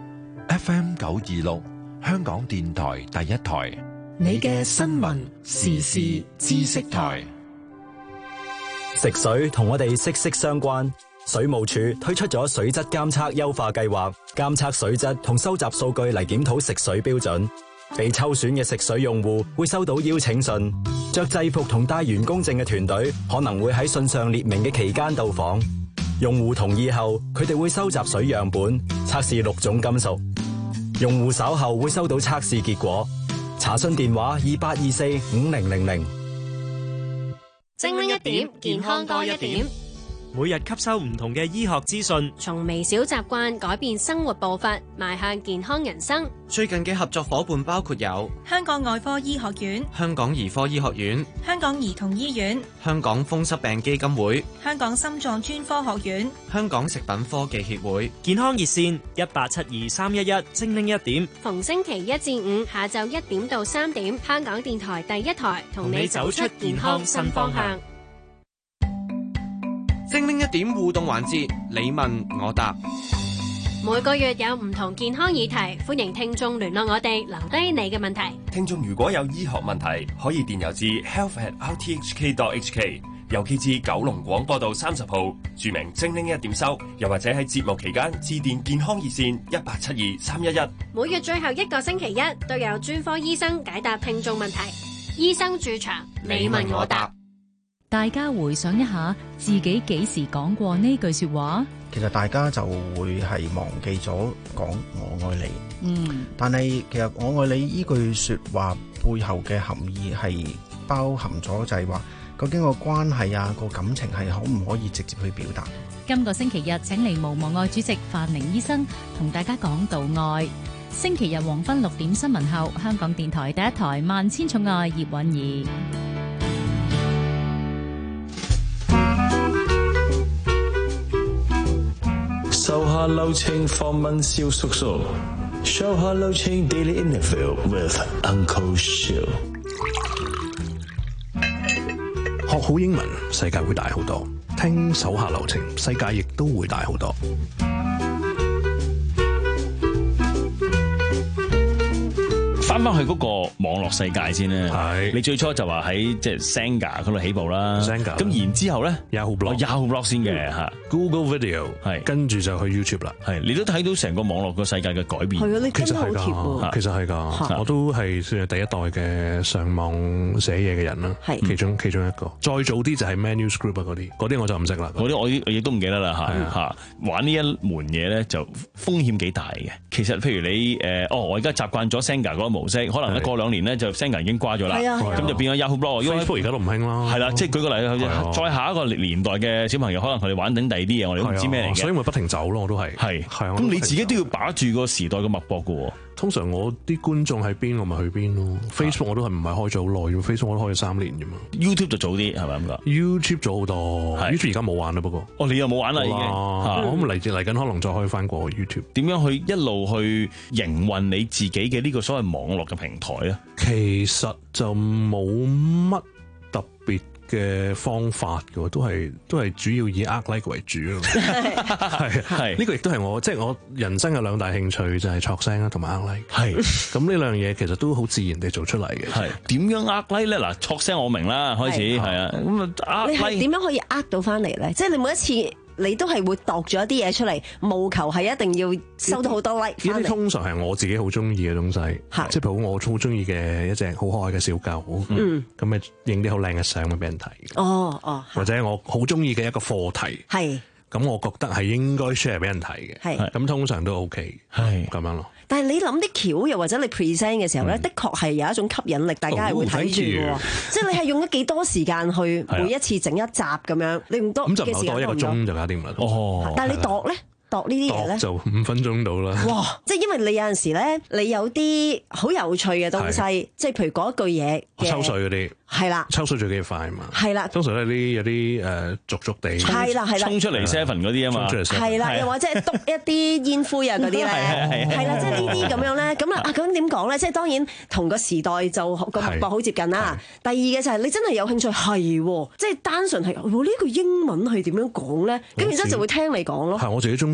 F M 九二六，香港電台第一台。 你嘅新聞時事知識台。 食水同我哋息息相關。水務署推出咗水質監測優化計劃，監測水質同收集數據嚟檢討食水標準。被抽選嘅食水用戶會收到邀請信，着制服同帶員工證嘅團隊可能會喺信上列明嘅期間到訪。用戶同意後，佢哋會收集水樣本，測試六種金屬。用戶稍後會收到測試結果。查詢電話二八二四五零零零。 精靈一點，健康多一點。 每日吸收唔同嘅醫學資訊， 從微小習慣改變生活步伐，邁向健康人生。 最近嘅合作夥伴包括有香港外科醫學院、 香港兒科醫學院、 香港兒童醫院、 香港風濕病基金會、 香港心臟專科學院、 香港食品科技協會。 健康熱線一八七二三一一，精靈一點。 逢星期一至五下晝一點到三點，香港電台第一台同你走出健康新方向。 精靈一點互動環節，你問我答。 每個月有唔同健康議題，歡迎聽眾聯絡我哋，留低你嘅問題。 聽眾如果有醫學問題，可以電郵至 health at r t h k dot h k， 郵寄至九龍廣播道三十號，注明精靈一點收，又或者喺節目期間致電健康熱線一八七二三一一。 每月最後一個星期一都有專科醫生解答聽眾問題，醫生駐場，你問我答。 大家回想一下，自己幾時講過呢句說話？ 其實大家就會係忘記咗講我愛你。 嗯， 但係其實我愛你呢句說話背後嘅含義係包含咗，就係話究竟個關係啊，個感情係可唔可以直接去表達？ 今個星期日請嚟無望愛主席范寧醫生同大家講道愛。星期日黃昏六點新聞後，香港電台第一台萬千寵愛葉韻儀。 收下流情訪問蕭叔叔 ，Show 下流情 Daily Interview with Uncle Shiu。 學好英文，世界會大好多；聽手下留情，世界亦都會大好多。 翻翻去嗰個網絡世界先咧，係你最初就話喺即係 Xanga 嗰度起步啦，咁然之後咧 Yahoo Blog、Yahoo Blog 先嘅嚇 ，Google Video 係跟住就去 YouTube 啦， 係你都睇到成個網絡個世界嘅改變， 係啊，你真係好貼喎， 其實係㗎，我都係算係第一代嘅上網寫嘢嘅人啦，係其中其中一個，再早啲就係 Manuscript 啊嗰啲，嗰啲我就唔識啦， 嗰啲我我亦都唔記得啦嚇嚇，玩呢一門嘢咧就風險幾大嘅，其實譬如你誒哦，我而家習慣咗 Xanga 嗰個模式，可能一過兩年咧就 Xanga 已經掛咗啦，咁就變咗 Yahoo Blog。Facebook 而家都唔興啦， 係啦，即係舉個例，再下一個年代嘅小朋友，可能佢哋玩緊第二啲嘢，我哋都唔知咩嚟嘅， 所以咪不停走咯，我都係。係係咁你自己都要把住個時代嘅脈搏㗎喎。 通常我啲觀眾喺邊，我咪去邊咯。Facebook 我都係唔係開咗好耐，Facebook 我都開咗三年啫嘛。 YouTube 就早啲係咪咁講 ？YouTube 早好多 ，YouTube 而家冇玩啦，不過。 哦，你又冇玩啦已經。 我咁嚟嚟緊可能再開翻個 YouTube。 點樣去一路去營運你自己嘅呢個所謂網絡嘅平台咧？ 其實就冇乜特別嘅方法嘅，都係都係主要以呃 like 為主咯。係係呢個亦都係我即係、就是、我人生嘅兩大興趣，就係撮聲啦同埋呃 like。係咁呢兩樣嘢其實都好自然地做出嚟嘅。 係點樣呃 like 咧？嗱，撮聲我明啦，開始係啊。咁啊呃 like 你係點樣可以呃到翻嚟咧？即係你每一次。你都係會度咗一啲嘢出嚟，務求係一定要收到好多 like 翻嚟。 呢啲通常係我自己好中意嘅東西，即係譬如我好中意嘅一隻好可愛嘅小狗，咁咪影啲好靚嘅相咪俾人睇。 哦哦， 或者我好中意嘅一個課題， 係咁我覺得係應該 share 俾人睇嘅， 係咁通常都 OK，係咁樣咯。 但係你諗啲橋，又或者你 present 嘅時候咧，嗯、的確係有一種吸引力，大家係會睇住嘅。Oh, 即係你係用咗幾多時間去每一次整一集咁樣，你用多咁就唔係多一個鐘就搞掂啦。哦， 但係你度咧？度呢啲嘢咧， 就五分鐘到啦。 哇！即係因為你有陣時咧，你有啲好有趣嘅東西，即係譬如嗰一句嘢抽水嗰啲， 係啦， 抽水最幾快啊嘛。係啦， 通常咧啲有啲誒逐逐地， 係啦係啦， 衝出嚟 seven 嗰啲啊嘛， 係啦，又或者係篤一啲煙灰啊嗰啲咧，係啦，即係呢啲咁樣咧。咁啊啊咁點講咧？即係當然同個時代就個脈搏好接近啦。第二嘅就係你真係有興趣係，即係單純係呢個英文係點樣講咧？咁然之後就會聽你講咯。 係我自己中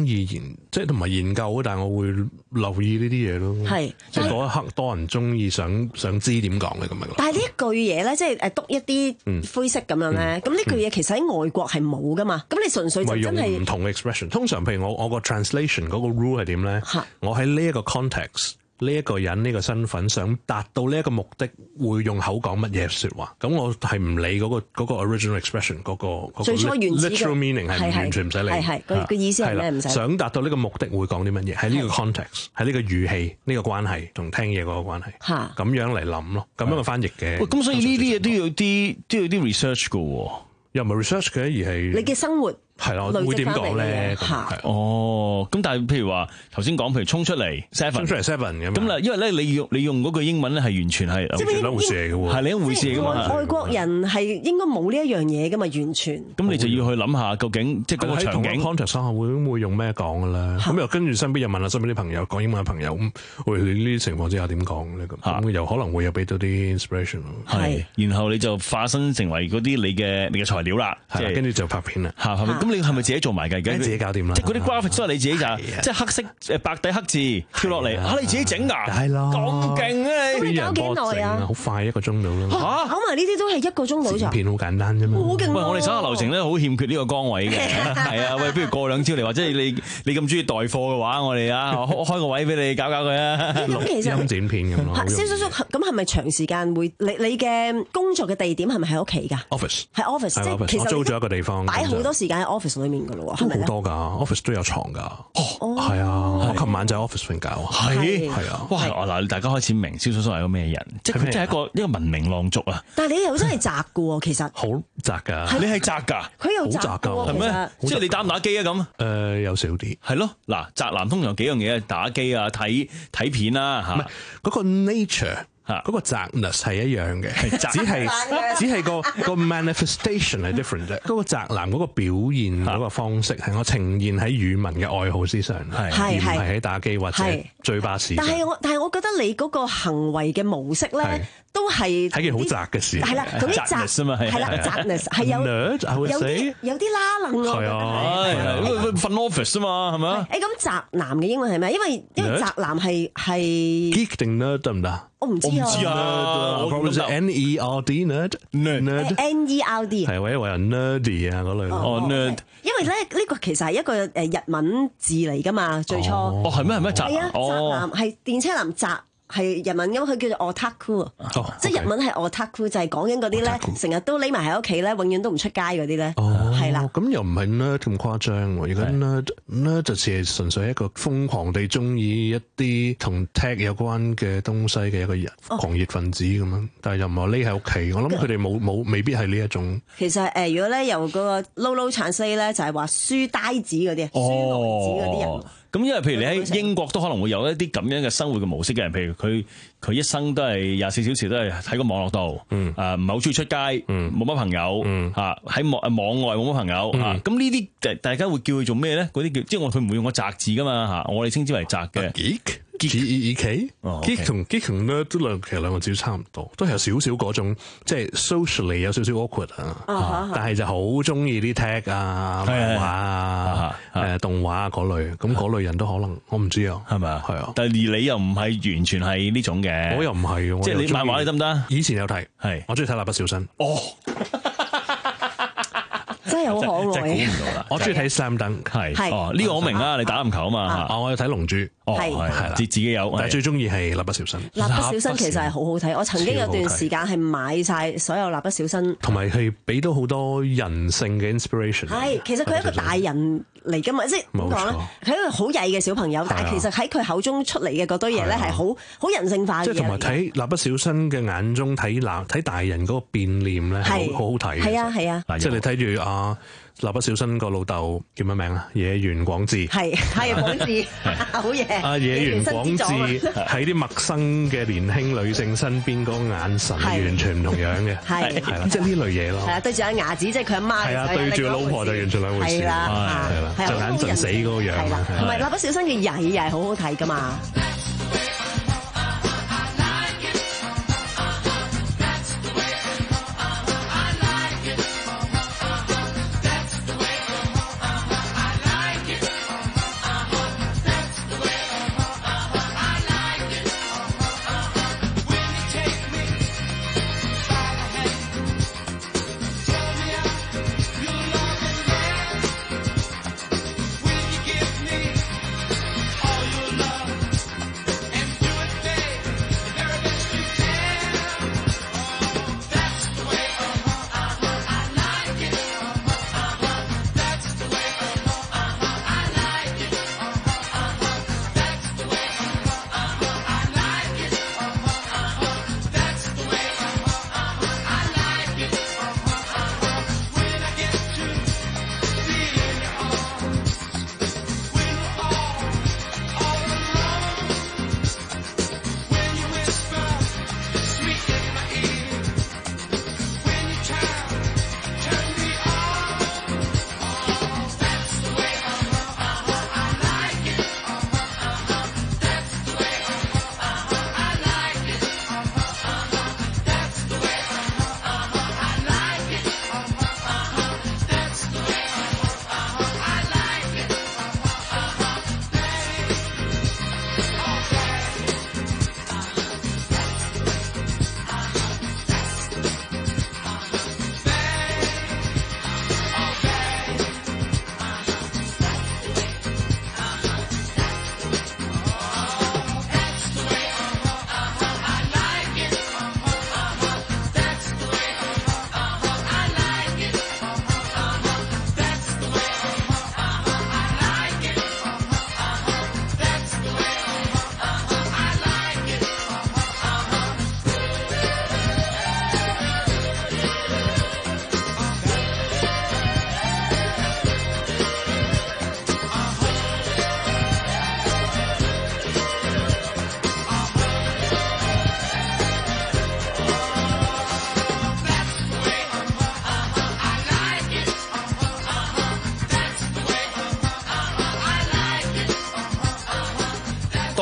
中意研，即係同埋研究，但係我會留意呢啲嘢咯。 係， 即係嗰一刻多人中意想想知點講嘅咁樣。 但係呢一句嘢咧，即係誒篤一啲灰色咁樣咧，咁呢句嘢其實喺外國係冇噶嘛。咁你純粹就真係用唔同嘅 expression。通常譬如我我個 translation 嗰個 rule 係點咧？我喺呢一個 context。呢一個人呢個身份想達到呢一個目的，會用口講乜嘢説話？咁我係唔理嗰個嗰個 original expression 嗰個嗰個最初原始嘅 literal meaning 係完全唔使理。 係係個個意思係咩唔使。 想達到呢個目的會講啲乜嘢？喺呢個 context，喺呢個語氣、呢個關係同聽嘢嗰個關係。嚇，咁樣嚟諗咯，咁樣嘅翻譯嘅。 咁所以呢啲嘢都要啲都要啲 research 嘅喎，又唔係 research 嘅，而係你嘅生活。 係咯，會點講咧？ 哦，咁但係譬如話頭先講，譬如衝出嚟 seven， 衝出嚟 seven 咁。 咁啦，因為咧你用你用嗰句英文咧係完全係即係兩回事嚟嘅喎， 係另一回事嚟嘅嘛。 外國人係應該冇呢一樣嘢嘅嘛，完全。 咁你就要去諗下究竟即係嗰個場景 context 下會會用咩講嘅咧？咁又跟住身邊又問下身邊啲朋友講英文嘅朋友咁，喂，你呢啲情況之下點講咧？咁咁又可能會有俾到啲 inspiration 咯。 係，然後你就化身成為嗰啲你嘅你嘅材料啦， 即係跟住就拍片啦。 嚇，係咪？咁你係咪自己做埋？ 自己搞掂啦， 即係嗰啲 graphics 都係你自己咋，即係黑色誒白底黑字跳落嚟，嚇你自己整㗎， 係咯， 咁勁啊！ 咁你搞幾耐啊？ 好快一個鐘到啦。 嚇，搞埋呢啲都係一個鐘到咋？ 片好簡單啫嘛。 好勁！ 喂，我哋手下留情咧，好欠缺呢個崗位嘅，係啊，喂，不如過兩招嚟，或者你你咁中意代課嘅話，我哋啊開開個位俾你搞搞佢啊。 咁其實音剪片咁咯。 蕭叔叔，咁係咪長時間會你你嘅工作嘅地點係咪喺屋企㗎 ？Office 係 office，即係其實我租咗一個地方， 擺好多時間喺 office 裡面㗎咯喎，係咪咧？ 好多㗎 ，office 都有床㗎。哦，係啊，我琴晚就喺 office 瞓覺。 係係啊， 哇！嗱，大家開始明蕭叔叔係個咩人，即係佢真係一個一個文明浪族啊！ 但係你又真係宅㗎喎，其實好宅㗎， 你係宅㗎， 佢又宅㗎， 係咩？即係你打唔打機啊？咁誒有少啲， 係咯。嗱，宅男通常有幾樣嘢，打機啊、睇睇片啦嚇。 唔係嗰個 nature。嗰個宅 ness 係一樣嘅，只係只係個個 manifestation 係 different 啫。嗰個宅男嗰個表現嗰個方式係我呈現喺語文嘅愛好之上，而唔係喺打機或者追巴士。 但係我但係我覺得你嗰個行為嘅模式咧，都係係件好宅嘅事。 係啦，嗰啲宅啊嘛， 係啦，宅 ness 係有有啲有啲拉楞咯。 係啊， 瞓 office 啊嘛，係咪啊？ 誒咁宅男嘅英文係咩？因為因為宅男係係 geek 定 nerd 得唔得？ 我唔知啊， 我唔知啊，我講係 N E R D nerd nerd N E R D 係或者話 nerdy 啊嗰類哦 nerd， 因為咧呢個其實係一個誒日文字嚟㗎嘛，最初哦係咩係咩宅？ 係啊，宅男係電車男宅。係日文咁，佢叫做 otaku，、oh, 即係日文係 otaku，就係講緊嗰啲咧，成日都匿埋喺屋企咧，永遠都唔出街嗰啲咧，係啦、 oh,。咁又唔係 nerd 咁誇張喎，而家 nerd nerd 就似係純粹一個瘋狂地中意一啲同 tech 有關嘅東西嘅一個人，狂熱分子咁樣，但係又唔係匿喺屋企。我諗佢哋冇冇未必係呢一種。 其實誒、呃，如果咧由嗰個 low low translate 咧，就係話書呆子嗰啲，書呆子嗰啲人。 咁因為譬如你喺英國都可能會有一啲咁樣嘅生活嘅模式嘅人，譬如佢佢一生都係廿四小時都係喺個網絡度，誒唔係好中意出街，冇、嗯、乜朋友嚇，喺網誒網外冇乜朋友嚇。咁呢啲大家會叫佢做咩咧？嗰啲叫即係我佢唔會用個宅字噶嘛嚇，我哋稱之為宅嘅。 G E E K，geek 同 geek 同 nerd 都兩其實兩個字差唔多，都係有少少嗰種即係 socially 有少少 awkward 啊，uh-huh. 但係就好中意啲 tech 啊、漫畫啊、誒動畫啊嗰類，咁嗰類人都可能我唔知啊，係咪啊？係啊， 但係而你又唔係完全係呢種嘅， 我又唔係， 即係你漫畫你得唔得？ 以前有睇，係我中意睇蠟筆小新。哦。 真係好可愛， 估唔到啦！我中意睇 Slam Dunk，係哦呢個我明啊，你打籃球啊嘛嚇， 我有睇龍珠， 係係啦， 自自己有， 但係最中意係蠟筆小新。 蠟筆小新其實係好好睇，我曾經有段時間係買晒所有蠟筆小新， 同埋係俾到好多人性嘅 inspiration。 係，其實佢係一個大人嚟㗎嘛，即係點講咧？佢係一個好曳嘅小朋友，但係其實喺佢口中出嚟嘅嗰堆嘢咧係好好人性化嘅嘢。 即係同埋睇蠟筆小新嘅眼中睇嗱睇大人嗰個變臉咧，係好好睇。 係啊係啊， 即係你睇住啊。蠟筆小新個老豆叫乜名啊？野原廣志係係廣志，好嘢。 阿野原廣志喺啲陌生嘅年輕女性身邊嗰個眼神係完全唔同樣嘅，係係啦，即係呢類嘢咯。 係啊，對住阿牙子，即係佢阿媽。 係啊，對住個老婆就完全兩回事。係啦，係啦，就眼震死嗰個樣。係啦， 同埋蠟筆小新嘅曳又係好好睇噶嘛。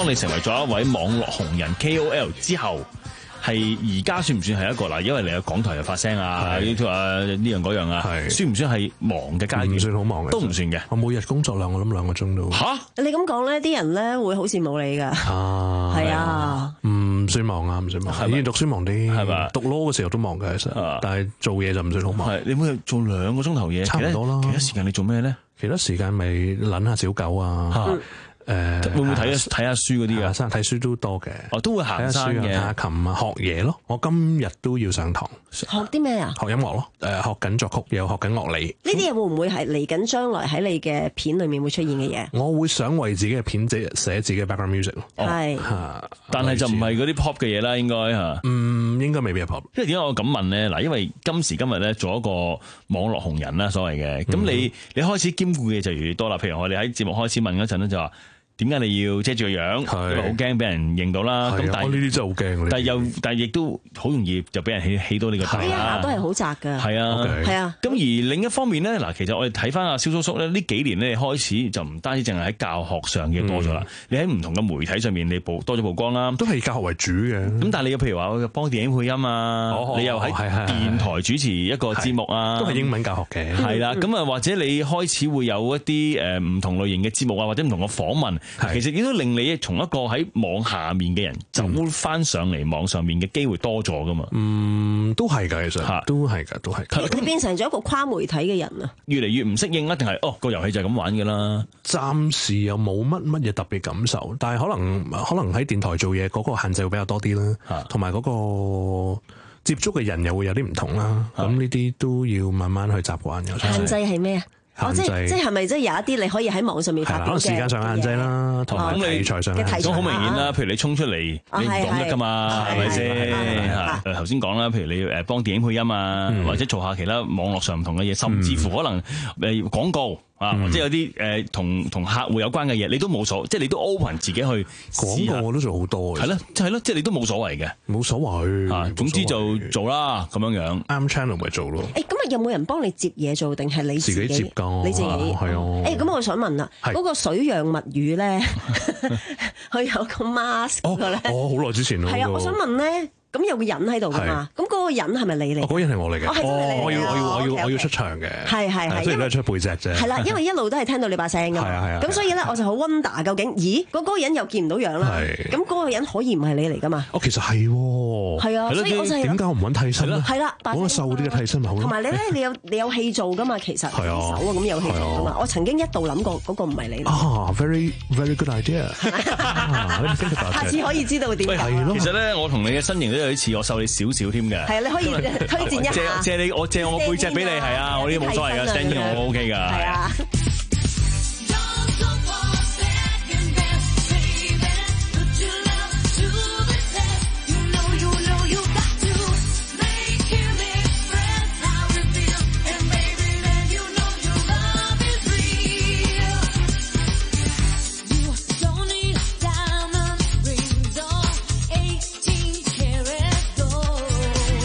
當你成為咗一位網絡紅人 K O L 之後。係而家算唔算係一個嗱？因為你有港台又發聲啊，YouTube啊呢樣嗰樣啊，算唔算係忙嘅階段？ 唔算好忙嘅， 都唔算嘅。 我每日工作量我諗兩個鐘都。 嚇！ 你咁講咧，啲人咧會好羨慕你㗎。 啊， 係啊， 唔算忙啊，唔算忙。以前讀書忙啲，係嘛？讀 law 嘅時候都忙嘅，其實，但係做嘢就唔算好忙。 係你每日做兩個鐘頭嘢， 差唔多啦。 其他時間你做咩咧？ 其他時間咪撚下小狗啊。誒， 會唔會睇睇下書嗰啲啊？ 山睇書都多嘅， 哦，都會行山嘅， 睇下琴啊，學嘢咯。我今日都要上堂， 學啲咩啊？ 學音樂咯，誒，學緊作曲，又學緊樂理。 呢啲嘢會唔會係嚟緊將來喺你嘅片裏面會出現嘅嘢？ 我會想為自己嘅片寫寫自己嘅 background music 咯。 係， 但係就唔係嗰啲 pop 嘅嘢啦，應該嚇。 嗯，應該未必係 pop。 因為點解我咁問咧？嗱，因為今時今日咧，做一個網絡紅人啦，所謂嘅，咁你你開始兼顧嘅就越嚟越多啦。譬如我哋喺節目開始問嗰陣咧，就話。點解你要遮住個樣？因為好驚俾人認到啦。咁但係呢啲真係好驚。 但係又但係亦都好容易就俾人起起到呢個底啦。 都係好窄㗎。 係啊，係啊。咁而另一方面咧，嗱，其實我哋睇翻阿蕭叔叔咧，呢幾年咧開始就唔單止淨係喺教學上嘅多咗啦。你喺唔同嘅媒體上面，你曝多咗曝光啦， 都係以教學為主嘅。 咁但係你譬如話幫電影配音啊，你又喺電台主持一個節目啊， 都係英文教學嘅。 係啦，咁啊或者你開始會有一啲誒唔同類型嘅節目啊，或者唔同嘅訪問，其實亦都令你從一個喺網下面嘅人走翻上嚟網上面嘅機會多咗噶嘛？ 嗯，都係㗎，其實都係㗎，都係。 你變成咗一個跨媒體嘅人啊？ 越嚟越唔適應啦，定係哦個遊戲就係咁玩㗎啦？ 暫時又冇乜乜嘢特別感受，但係可能可能喺電台做嘢嗰個限制會比較多啲啦，同埋嗰個接觸嘅人又會有啲唔同啦。咁呢啲都要慢慢去習慣嘅。 限制係咩啊？哦，即係即係係咪即係有一啲你可以喺網上面發表嘅？ 可能時間上限制啦，同埋題材上嘅題材。 咁好明顯啦，譬如你衝出嚟，你唔講得噶嘛，係咪先？誒頭先講啦，譬如你誒幫電影配音啊，或者做下其他網絡上唔同嘅嘢，甚至乎可能誒廣告。啊，或者有啲誒同同客戶有關嘅嘢，你都冇所，即係你都 open 自己去廣告，我都做好多嘅。 係咯，即係咯，即係你都冇所謂嘅， 冇所謂。 啊，總之就做啦，咁樣樣。 啱 channel 咪做咯。 誒，咁啊有冇人幫你接嘢做，定係你自己接㗎？ 你自己係啊。 誒，咁我想問啦，嗰個水漾物語咧，佢有個 mask 嘅咧。 哦，好耐之前咯。 係啊，我想問咧。咁有個人喺度噶嘛？咁嗰個人係咪你嚟？ 嗰個人係我嚟嘅。 哦， 我要我要我要我要出場嘅。 係係係。 雖然都係出背脊啫。 係啦，因為一路都係聽到你把聲㗎嘛。係啊係啊。咁所以咧，我就好 wonder 究竟，咦，嗰個人又見唔到樣啦。係。咁嗰個人可以唔係你嚟㗎嘛？ 哦，其實係喎。 係啊，所以我就係點解我唔揾替身咧？ 係啦， 揾個瘦啲嘅替身咪好咯。 同埋你咧，你有你有戲做㗎嘛？其實係啊，手啊咁有戲做㗎嘛。我曾經一度諗過嗰個唔係你。 啊 very very good idea。 下次可以知道點解。 係咯。 其實咧，我同你嘅身形都有啲似，我瘦你少少添嘅。 係啊，你可以推薦一下。 借借你，我借我背脊俾你，係啊，我呢啲冇所謂㗎 ，stand in 我 OK 㗎。係啊。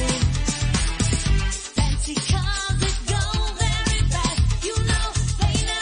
Cause it goes very fast, you know, they never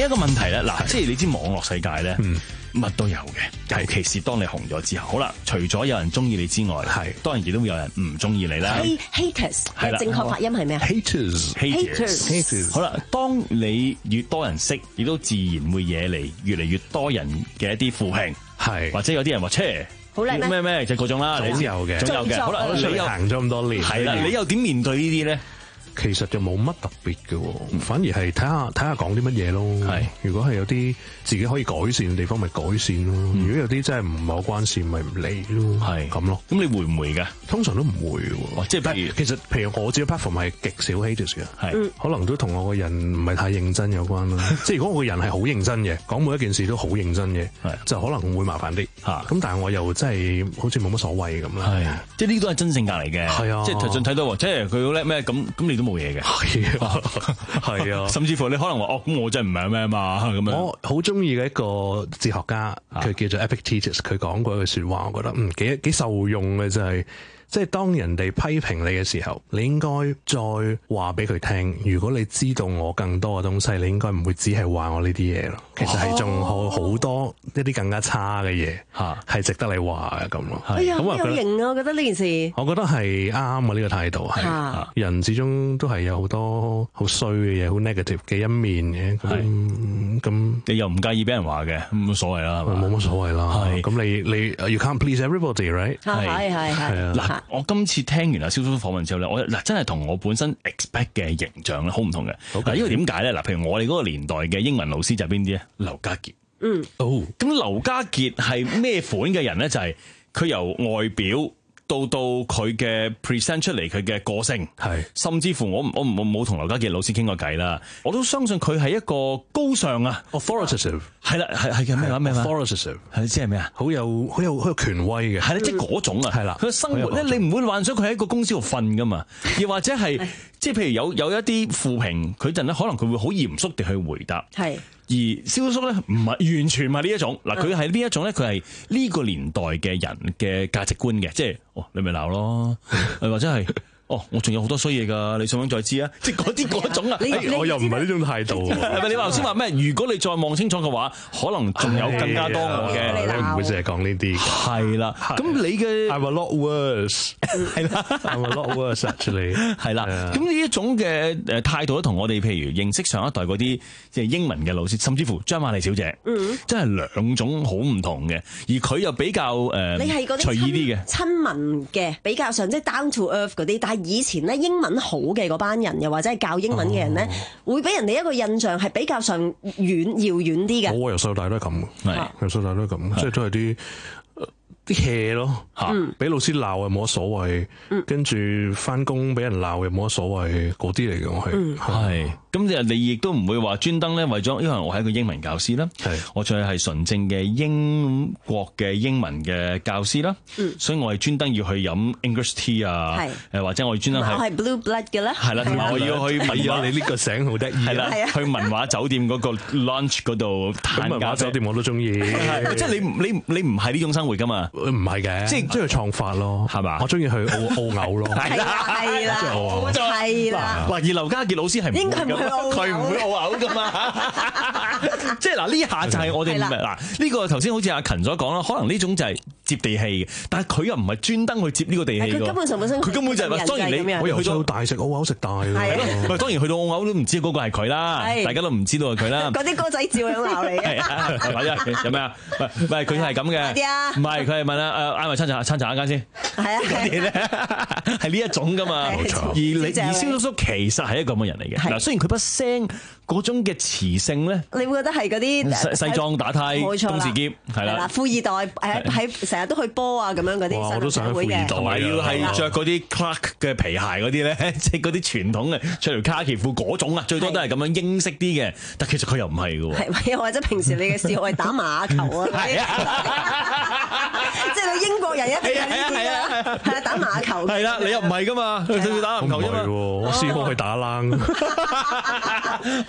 一個問題咧，嗱，即係你知網絡世界咧，乜都有嘅，尤其是當你紅咗之後。好啦，除咗有人中意你之外，係當然亦都會有人唔中意你啦。 haters 嘅正確發音係咩啊 ？haters，haters，haters。好啦，當你越多人識，亦都自然會惹嚟越嚟越多人嘅一啲負評，係或者有啲人話切。 好叻咩？ 咩咩就嗰種啦，你都有嘅，總有嘅。好啦， 你又行咗咁多年， 係啦，你又點面對呢啲咧？ 其實就冇乜特別嘅，反而係睇下睇下講啲乜嘢咯。係，如果係有啲自己可以改善嘅地方，咪改善咯。如果有啲真係唔係好關事，咪唔理咯。係咁咯。咁你會唔會㗎？通常都唔會喎。即係譬如，其實譬如我自己 platform 係極少 haters 嘅，係可能都同我個人唔係太認真有關啦。即係如果我個人係好認真嘅，講每一件事都好認真嘅，就可能會麻煩啲嚇。咁但係我又真係好似冇乜所謂咁啦。係，即係呢啲都係真性格嚟嘅。係啊，即係頭先睇到，即係佢好叻咩？咁咁你都冇嘢嘅。係啊，係啊，甚至乎你可能話哦，咁我真係唔係咩嘛咁樣。我好中意嘅一個哲學家，佢叫做 Epictetus，佢講過一句說話，我覺得嗯幾幾受用嘅，就係即係當人哋批評你嘅時候，你應該再話俾佢聽。如果你知道我更多嘅東西，你應該唔會只係話我呢啲嘢咯。其實係仲好好多一啲更加差嘅嘢，吓係值得你話嘅咁咯。 哎呀，好有型啊！我覺得呢件事， 我覺得係啱啊！呢個態度係人始終都係有好多好衰嘅嘢，好 negative 嘅一面嘅。咁咁你又唔介意俾人話嘅，冇乜所謂啦，係嘛？冇乜所謂啦。係咁你你 you can't please everybody，right？ 係係係嗱。我今次聽完阿蕭叔訪問之後咧，我嗱真係同我本身 expect 嘅形象咧好唔同嘅。嗱，okay，因為點解咧？嗱，譬如我哋嗰個年代嘅英文老師就係邊啲咧？劉家傑。嗯。哦。咁劉家傑係咩款嘅人咧？就係、是、佢由外表到到佢嘅 present 出嚟，佢嘅個性係，甚至乎我我我冇同劉家傑老師傾過偈啦。我都相信佢係一個高尚啊 ，authoritative 係啦，係係叫咩話咩話 authoritative 係即係咩啊？好有好有好有權威嘅，係啦，即係嗰種啊，係啦。佢嘅生活咧，你唔會幻想佢喺一個公司度瞓噶嘛？又或者係即係譬如有有一啲負評，佢陣咧可能佢會好嚴肅地去回答。係。而蕭叔咧唔係完全唔係呢一種，嗱，佢係邊一種咧？佢係呢個年代嘅人嘅價值觀嘅，即係哦，你咪鬧咯，或者係。哦，我仲有好多衰嘢㗎，你想唔想再知啊？即係嗰啲嗰種啊，我又唔係呢種態度。係咪你話頭先話咩？如果你再望清楚嘅話，可能仲有更加多我嘅。你唔會淨係講呢啲。係啦，咁你嘅 I'm a lot worse 係啦 ，I'm a lot worse actually 係啦。咁呢一種嘅誒態度咧，同我哋譬如認識上一代嗰啲即係英文嘅老師，甚至乎張瑪麗小姐，嗯，真係兩種好唔同嘅。而佢又比較誒，你係嗰啲隨意啲嘅親民嘅，比較上即係 down to earth 嗰啲，但係以前咧英文好嘅嗰班人，又或者係教英文嘅人咧，哦、會俾人哋一個印象係比較上遠遙遠啲嘅。我由細到大都係咁，係由細到大都係咁，即係都係啲啲 hea 咯嚇，俾老師鬧又冇乜所謂，跟住翻工俾人鬧又冇乜所謂，嗰啲嚟嘅我係係。咁就你亦都唔會話專登咧為咗，因為我係一個英文教師啦，我仲係純正嘅英國嘅英文嘅教師啦，嗯、所以我係專登要去飲 English tea 啊，誒或者我專登係我係 blue blood 嘅咧，係啦，同埋我要去文化，你呢個醒好得意，係啦，去文華酒店嗰個 lunch 嗰度嘆文華酒店我都中意，即係你你你唔係呢種生活噶嘛，唔係嘅，即係中意創發咯，係嘛？我中意去澳澳牛咯，係啦係啦，係啦，嗱而劉家傑老師係唔會。佢唔會澳牛噶嘛，即係嗱呢下就係我哋唔係嗱呢個頭先好似阿勤所講啦，可能呢種就係接地氣嘅，但係佢又唔係專登去接呢個地氣。佢根本上本身佢根本就係話，當然你我又去到大食澳牛食大咯，係當然去到澳牛都唔知嗰個係佢啦，大家都唔知道係佢啦。嗰啲歌仔照樣鬧你嘅，係咪有咩啊？唔係佢係咁嘅，唔係佢係問啊誒嗌埋餐茶餐茶一間先，係啊嗰啲咧係呢一種噶嘛，冇錯。而你而蕭叔叔其實係一個咁嘅人嚟嘅，嗱雖然佢不聲嗰種嘅磁性咧，你會覺得係嗰啲西裝打呔、公事喼係啦，富二代誒喺成日都去波啊咁樣嗰啲，我都想富二代，同埋要係着嗰啲 Clark 嘅皮鞋嗰啲咧，即係嗰啲傳統嘅着條卡其褲嗰種啊，最多都係咁樣英式啲嘅，但其實佢又唔係嘅喎，又或者平時你嘅嗜好係打馬球啊，係啊，即係你英國人一定係呢啲啊，係啊，打馬球係啦，你又唔係噶嘛，佢要打籃球啫嘛，我嗜好去打冷。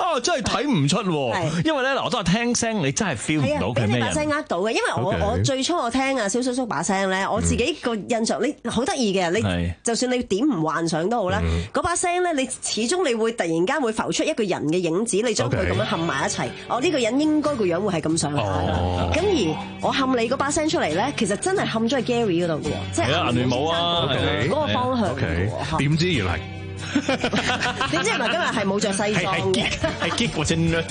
啊，真係睇唔出喎。因為咧，嗱，我都係聽聲，你真係 feel 唔到佢咩人。 俾你把聲呃到嘅，因為我 Okay. 我最初我聽啊蕭叔叔把聲咧，我自己個印象你好得意嘅，你就算你點唔幻想都好啦，嗰把聲咧，你始終你會突然間會浮出一個人嘅影子，你將佢咁樣冚埋一齊。哦，呢個人應該個樣會係咁上下啦。咁而我冚你嗰把聲出嚟咧，其實真係冚咗去 Gary 嗰度嘅喎，即係銀聯舞啊嗰個方向嘅喎。 點知原來？ 點知原來今日係冇着西裝嘅， 係激過真啦！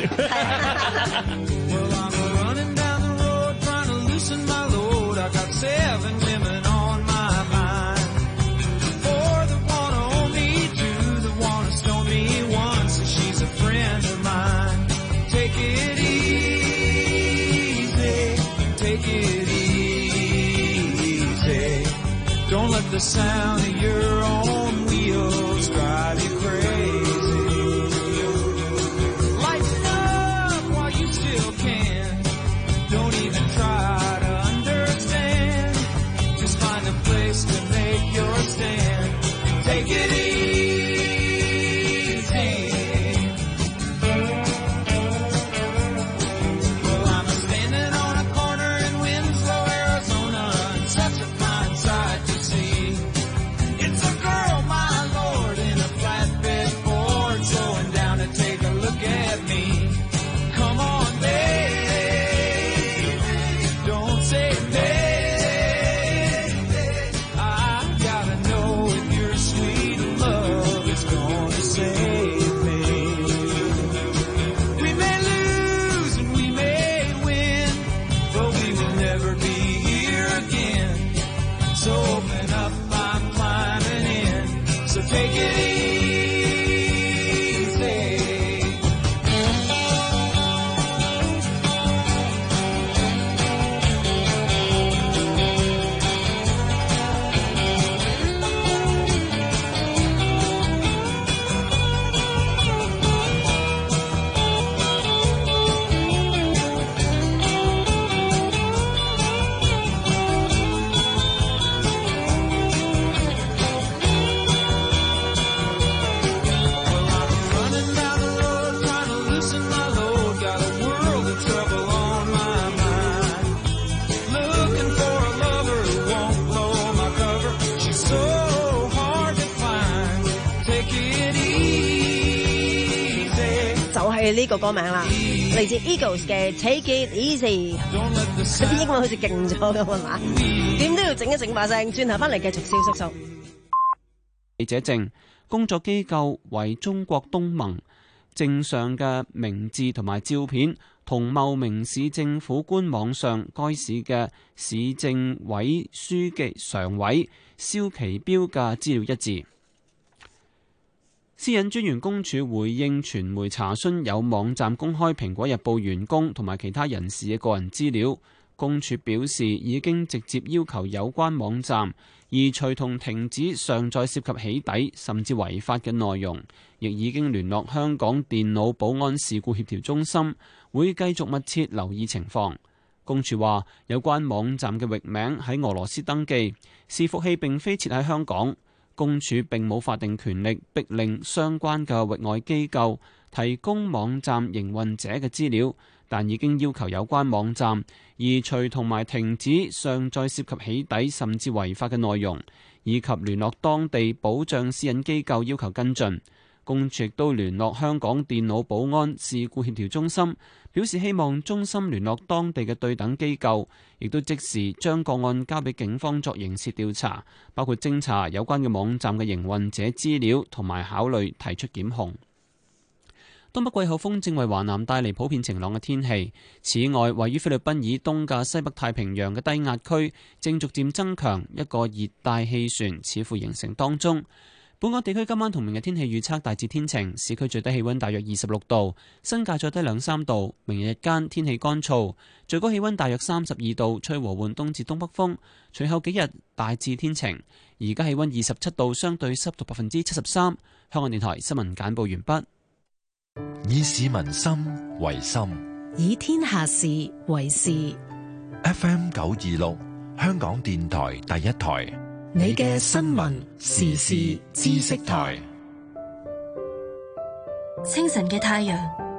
Drive you crazy. Lighten up while you still can. Don't even try to understand. Just find a place to make your stand. Take it easy. Well, I'm standing on a corner in Winslow, Arizona. Such a fine sight to see. It's a girl, my lord, in a flatbed Ford, slowing down to take a look at me. Come on, baby, don't say baby. I gotta know if your sweet love is gonna save me. We may lose and we may win, but we will never be here again. So open up, I'm climbing in. So take it easy. 呢個歌名啦，嚟自 Eagles 嘅 Take It Easy， 佢啲英文好似勁咗咁啊嘛，點都要整一整把聲，轉頭翻嚟繼續蕭叔叔。 記者證工作機構為中國東盟，證上嘅名字同埋照片同茂名市政府官網上該市嘅市政委書記常委蕭其標嘅資料一致。私隱專員公署回應傳媒查詢，有網站公開蘋果日報員工同埋其他人士嘅個人資料。公署表示已經直接要求有關網站移除同停止上載涉及起底甚至違法嘅內容，亦已經聯絡香港電腦保安事故協調中心，會繼續密切留意情況。公署話有關網站嘅域名喺俄羅斯登記，伺服器並非設喺香港。公署並冇法定權力逼令相關嘅域外機構提供網站營運者嘅資料，但已經要求有關網站移除同埋停止上載涉及起底甚至違法嘅內容，以及聯絡當地保障私隱機構要求跟進。公署亦都聯絡香港電腦保安事故協調中心，表示希望中心聯絡當地嘅對等機構，亦都即時將個案交俾警方作刑事調查，包括偵查有關嘅網站嘅營運者資料，同埋考慮提出檢控。東北季候風正為華南帶嚟普遍晴朗嘅天氣。此外，位於菲律賓以東嘅西北太平洋嘅低壓區正逐漸增強，一個熱帶氣旋似乎形成當中。本港地區今晚同明日天氣預測大致天晴，市區最低氣溫大約二十六度，新界再低兩三度。明日日間天氣乾燥，最高氣溫大約三十二度，吹和緩東至東北風。隨後幾日大致天晴，而家氣溫二十七度，相對濕度百分之七十三。香港電台新聞簡報完畢。 以市民心為心， 以天下事為事。 F M 九二六，香港電台第一台。 你嘅新聞時事知識台。 清晨嘅太陽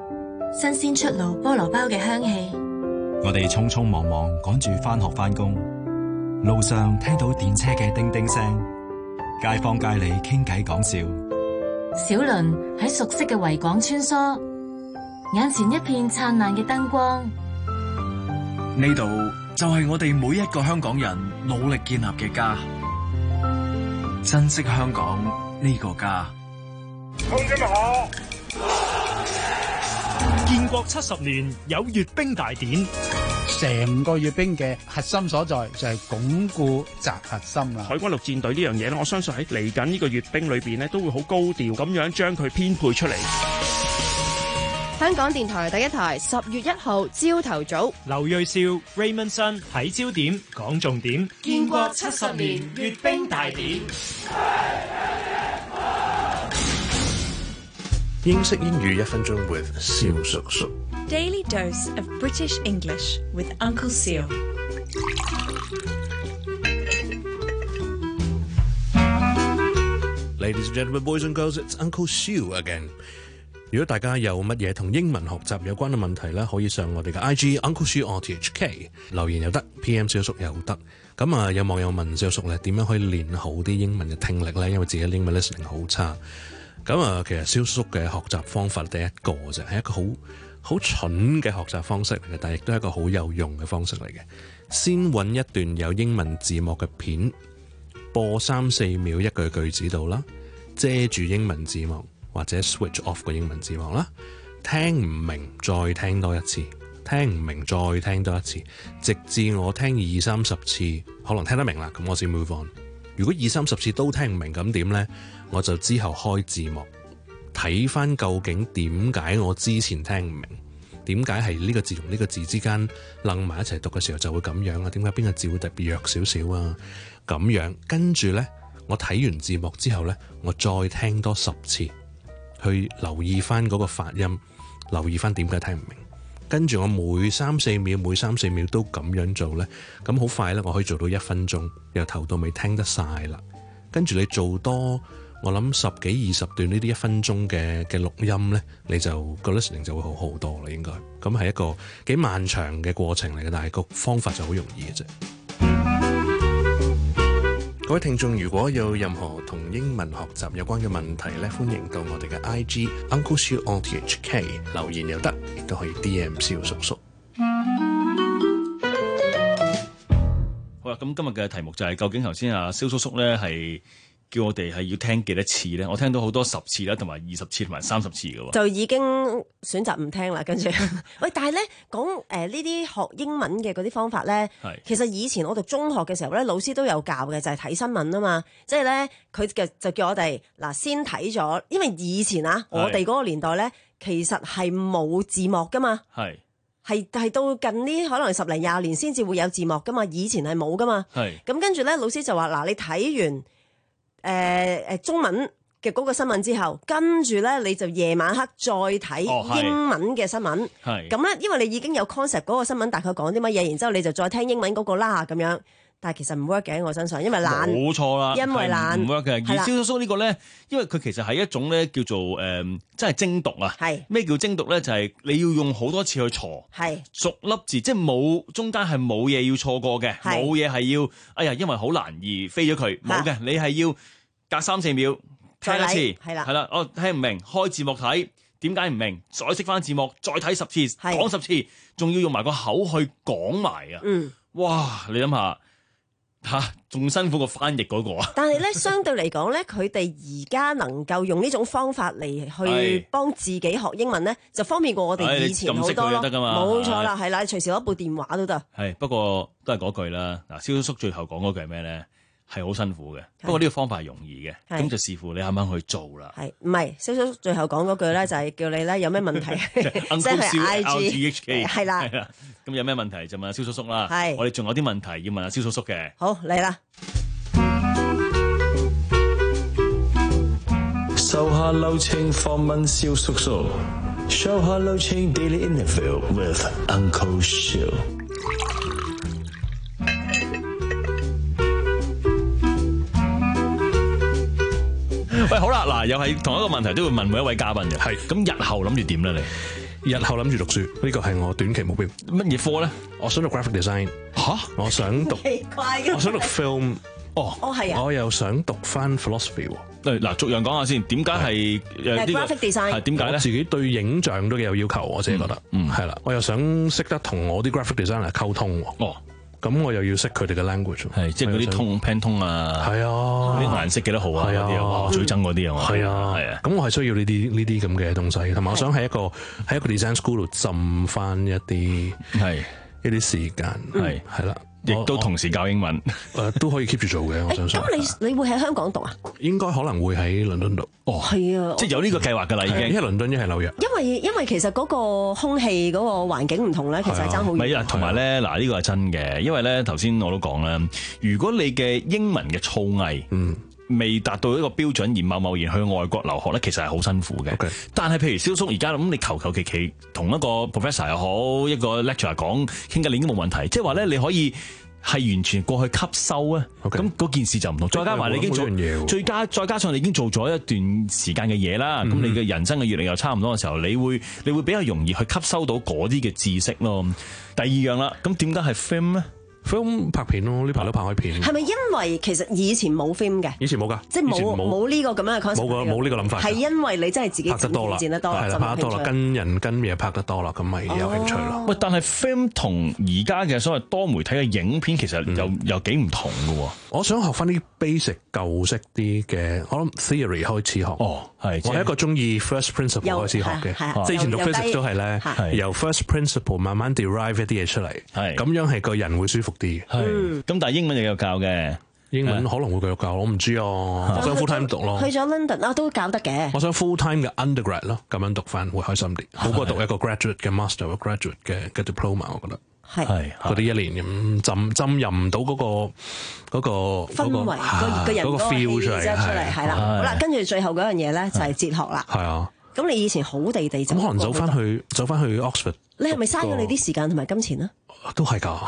新鮮出爐菠蘿包嘅香氣。 我哋匆匆忙忙趕住返學返工，路上聽到電車嘅叮叮聲，街坊街里傾偈講笑。 小輪喺熟悉嘅維港穿梭，眼前一片燦爛嘅燈光。 呢度就係我哋每一個香港人努力建立嘅家，珍惜香港呢個家。 同志們好！ 建國七十年有閱兵大典， 成個閱兵嘅核心所在就係鞏固習核心啦。 海軍陸戰隊呢樣嘢咧，我相信喺嚟緊呢個閱兵裏邊咧，都會好高調咁樣將佢編配出嚟。 香港電台第一台十月一號朝頭早， 劉銳紹、Raymond Sun 喺焦點講重點。 建國七十年閱兵大典。 英式英語一分鐘 with 蕭叔叔。 Daily dose of British English with Uncle Seal. Ladies and gentlemen, boys and girls, it's Uncle Seal again. 如果大家有乜嘢同英文學習有關嘅問題咧，可以上我哋嘅 I G Uncle Seal R T H K 留言又得 ，P M 蕭叔又得。咁啊，有網友問蕭叔咧，點樣可以練好啲英文嘅聽力咧？因為自己英文 listening 好差。咁啊，其實蕭叔嘅學習方法第一個就係一個好好蠢嘅學習方式嚟嘅，但係亦都係一個好有用嘅方式嚟嘅。先揾一段有英文字幕嘅片，播三四秒一句句子度啦，遮住英文字幕或者 switch off 個英文字幕啦，聽唔明再聽多一次，聽唔明再聽多一次，直至我聽二三十次，可能聽得明啦，咁我先 move on。如果二三十次都聽唔明，咁點呢？我就之後開字幕，睇翻究竟點解我之前聽唔明，點解係呢個字同呢個字之間楞埋一齊讀嘅時候就會咁樣啊？點解邊個字會特別弱少少啊？咁樣跟住呢，我睇完字幕之後呢，我再聽多十次，去留意翻嗰個發音，留意翻點解聽唔明。跟住我每三四秒每三四秒都咁樣做呢，咁好快呢，我可以做到一分鐘，由頭到尾聽得晒啦。跟住你做多我諗十幾二十段呢啲一分鐘嘅嘅錄音呢，你就個 listening 就會好好多啦。應該咁係一個幾漫長嘅過程嚟嘅，但係個方法就好容易嘅啫。各位聽眾，如果有任何同英文學習有關嘅問題咧，歡迎到我哋嘅 I G Uncle Seal R T H K 留言又得，亦都可以 D M 蕭叔叔。 好啦，咁今日嘅題目就係、是、究竟頭先阿蕭叔叔咧係叫我哋係要聽幾多次咧？我聽到好多十次啦，同埋二十次同埋三十次嘅喎， 就已經選擇唔聽啦。跟住，喂，但係咧講誒呢啲學英文嘅嗰啲方法咧，其實以前我讀中學嘅時候咧，老師都有教嘅，就係、是、睇新聞啊嘛。即係咧，佢嘅就叫我哋嗱先睇咗，因為以前啊，我哋嗰個年代咧，其實係冇字幕噶嘛。係。係係到近呢可能十零廿年先至會有字幕噶嘛，以前係冇噶嘛。係。咁跟住咧，老師就話嗱，你睇完。誒、呃、誒中文嘅嗰個新聞之後，跟住咧你就夜晚黑再睇英文嘅新聞。係咁咧，因為你已經有 concept 嗰個新聞大概講啲乜嘢，然之後你就再聽英文嗰個啦咁樣。但係其實唔 work 嘅喺我身上，因為懶。冇錯啦，因為懶唔 work 嘅。而蕭叔叔呢個咧，因為佢其實係一種咧叫做誒，真係精讀啊。係咩叫精讀咧？就係、是、你要用好多次去錯，係逐粒字，即係冇中間係冇嘢要錯過嘅，冇嘢係要哎呀，因為好難而飛咗佢，冇嘅，你係要。隔三四秒聽一次，係啦，係啦，我聽唔明，開字幕睇，點解唔明？再識翻字幕，再睇十次，講十次，仲要用埋個口去講埋啊！嗯，哇，你諗下吓，仲辛苦過翻譯嗰個啊！但係咧，相對嚟講咧，佢哋而家能夠用呢種方法嚟去幫自己學英文咧，就方便過我哋以前好多咯。冇錯啦，係啦，隨時攞部電話都得。係，不過都係嗰句啦。嗱，蕭叔叔最後講嗰句係咩咧？係好辛苦嘅，不過呢個方法係容易嘅，咁就視乎你啱啱去做啦。係唔係？蕭叔最後講嗰句咧，就係叫你咧有咩問題 send 去 I G 係啦。咁有咩問題就問阿蕭叔叔啦。係，我哋仲有啲問題要問阿蕭叔叔嘅。好，嚟啦。 手下留情訪問蕭叔叔 ，Show 下留情 Daily Interview with Uncle Seal。喂，好啦，嗱，又係同一個問題，都會問每一位嘉賓嘅。係，咁日後諗住點咧？你日後諗住讀書，呢個係我短期目標。 乜嘢科咧？ 我想讀 graphic design。 吓？ 我想讀， 奇怪嘅。 我想讀 film。 哦， 哦係啊。 我又想讀翻 philosophy。 誒嗱，逐樣講下先，點解係誒呢個 graphic design 係點解咧？ 我自己對影像都幾有要求，我自己覺得。嗯，係啦，我又想識得同我啲 graphic designer 溝通。 哦。 咁我又要識佢哋嘅 language， 係即係嗰啲通 Pantone 啊， 係啊， 啲顏色幾多號啊， 係嗰啲啊，哇最憎嗰啲啊， 係啊， 係啊， 咁我係需要呢啲呢啲咁嘅東西，同埋我想喺一個喺一個 design school 度浸翻一啲係一啲時間，係係啦。 亦都同時教英文， 誒都可以 keep 住做嘅。我相信。 咁你你會喺香港讀啊？ 應該可能會喺倫敦讀。 哦， 係啊， 即係有呢個計劃㗎啦，已經。 一係倫敦，一係紐約。 因為因為其實嗰個空氣嗰個環境唔同咧，其實係爭好遠。 唔係啊，同埋咧嗱，呢個係真嘅，因為咧頭先我都講啦，如果你嘅英文嘅造詣，嗯。未達到一個標準而貿貿然去外國留學咧，其實係好辛苦嘅。Okay. 但係譬如蕭叔而家咁，你求求其其同一個 professor 又好，一個 lecturer 講傾偈，你已經冇問題。即係話咧，你可以係完全過去吸收啊。咁嗰 Okay. 件事就唔同。再加埋你已經做，最加再加上你已經做咗一段時間嘅嘢啦。咁、嗯、你嘅人生嘅閱歷又差唔多嘅時候，你會你會比較容易去吸收到嗰啲嘅知識咯。第二樣啦，咁點解係 film 咧？ film 拍片咯，呢排都拍開片。 係咪因為其實以前冇 film 嘅？ 以前冇㗎， 即係冇冇呢個咁樣嘅 concept。 冇個冇呢個諗法。 係因為你真係自己拍得多啦， 剪得多啦， 係啦，拍得多啦，跟人跟嘢拍得多啦，咁咪有興趣咯。 喂，但係 film 同而家嘅所謂多媒體嘅影片其實又、嗯、又幾唔同㗎喎。 我想學翻啲 basic 舊式啲嘅，我諗 theory 開始學。 哦，係。 我係一個中意 first principle 開始學嘅，即係以前讀 physics 都係咧，由 first principle 慢慢 derive 一啲嘢出嚟，係咁樣係個人會舒服啲。 係。咁但係英文又有教嘅， 英文可能會繼續教，我唔知啊。我想 full time 讀咯。 去咗 London 啊，都教得嘅。 我想 full time 嘅 undergrad 咯，咁樣讀翻會開心啲，好過讀一個 graduate 嘅 master 或 graduate 嘅嘅 diploma， 我覺得係嗰啲一年咁浸浸入唔到嗰個嗰個氛圍，個個人嗰個 feel 出嚟，係啦。好啦，跟住最後嗰樣嘢咧就係哲學啦。 係啊。 咁你以前好地地就咁可能走翻去走翻去 Oxford。 你係咪嘥咗你啲時間同埋金錢啊？ 都係㗎，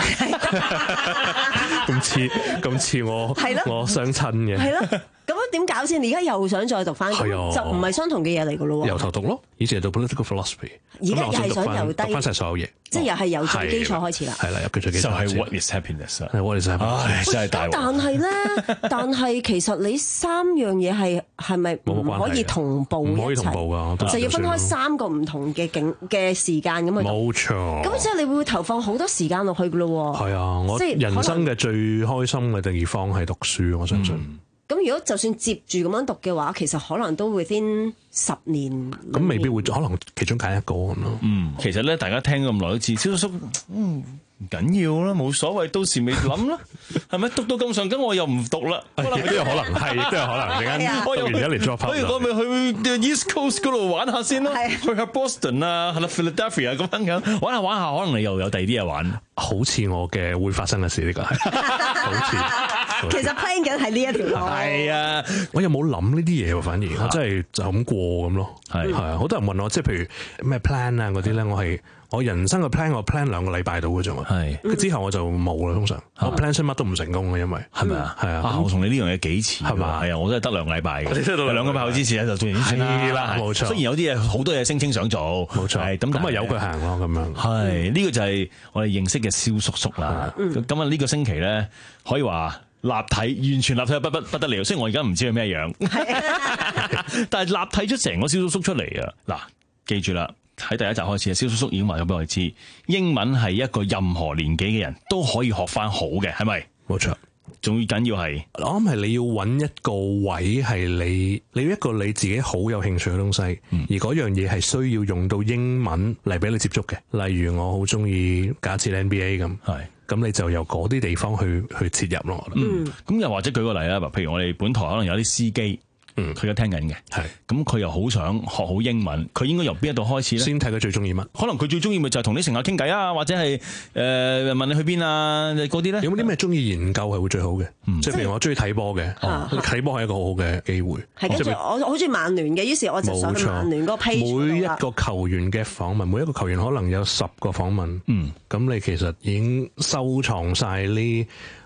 咁似咁似我我相親嘅。係咯， 咁樣點搞先？你而家又想再讀翻，就唔係相同嘅嘢嚟㗎咯喎。 由頭讀咯，以前係讀 political philosophy， 而家又係想由低讀翻曬所有嘢， 即係又係由最基礎開始啦。 係啦，由最基礎。 就係 What is happiness 啊？ 係 What is happiness？ 真係大鑊。 但係咧，但係其實你三樣嘢係係咪唔可以同步一齊？ 唔可以同步㗎， 就要分開三個唔同嘅景嘅時間咁去。 冇錯。 咁即係你會投放好多時間落去㗎咯喎。 係啊，我人生嘅最開心嘅地方係讀書，我相信。 咁如果就算接住咁樣讀嘅話，其實可能都會先十年。 咁未必會，可能其中揀一個咁咯。 嗯，其實咧，大家聽咁耐都知，蕭叔叔，嗯，唔緊要啦，冇所謂，到時未諗啦，係咪？讀到咁上緊，我又唔讀啦。 都有可能係，都有可能。陣間讀完一年再拍。 不如我咪去 East Coast 嗰度玩下先咯，去下 Boston 啊，係啦 Philadelphia 咁樣樣玩下玩下，可能你又有第二啲嘢玩。 好似我嘅會發生嘅事呢個係，好似其實 plan 緊係呢一條路。 係啊， 我又冇諗呢啲嘢喎，反而我真係就咁過咁咯。係係啊，好多人問我，即係譬如咩 plan 啊嗰啲咧，我係我人生嘅 plan，我 plan 兩個禮拜到嘅啫嘛。係，之後我就冇啦。通常我 plan 出乜都唔成功嘅，因為係咪啊？係啊， 我同你呢樣嘢幾似係嘛？係啊，我都係得兩個禮拜嘅。兩個禮拜後之前咧就做完先啦。冇錯，雖然有啲嘢好多嘢聲稱想做，冇錯。係咁咁啊，由佢行咯咁樣。係呢個就係我哋認識嘅蕭叔叔啦。咁啊呢個星期咧可以話立體，完全立體不不不得了。雖然我而家唔知佢咩樣，但係立體咗成個蕭叔叔出嚟啊！嗱，記住啦，喺第一集開始啊，蕭叔叔已經話咗俾我哋知，英文係一個任何年紀嘅人都可以學翻好嘅，係咪？冇錯。仲要緊要係， 我諗係你要揾一個位係你，你要一個你自己好有興趣嘅東西，嗯、而嗰樣嘢係需要用到英文嚟俾你接觸嘅。例如我好中意假設 N B A 咁，係咁你就由嗰啲地方去去切入咯。 嗯，咁又或者舉個例啦，譬如我哋本台可能有啲司機。嗯，佢而家聽緊嘅，係咁佢又好想學好英文，佢應該由邊一度開始咧？ 先睇佢最中意乜？ 可能佢最中意咪就係同啲乘客傾偈啊，或者係誒、呃、問你去邊啊嗰啲咧？ 有冇啲咩中意研究係會最好嘅？嗯、即係譬如我中意睇波嘅，睇波係一個好好嘅機會。 係跟住我我好中意曼聯嘅，於是我就想去曼聯嗰個 page。 每一個球員嘅訪問，每一個球員可能有十個訪問。嗯，咁你其實已經收藏晒呢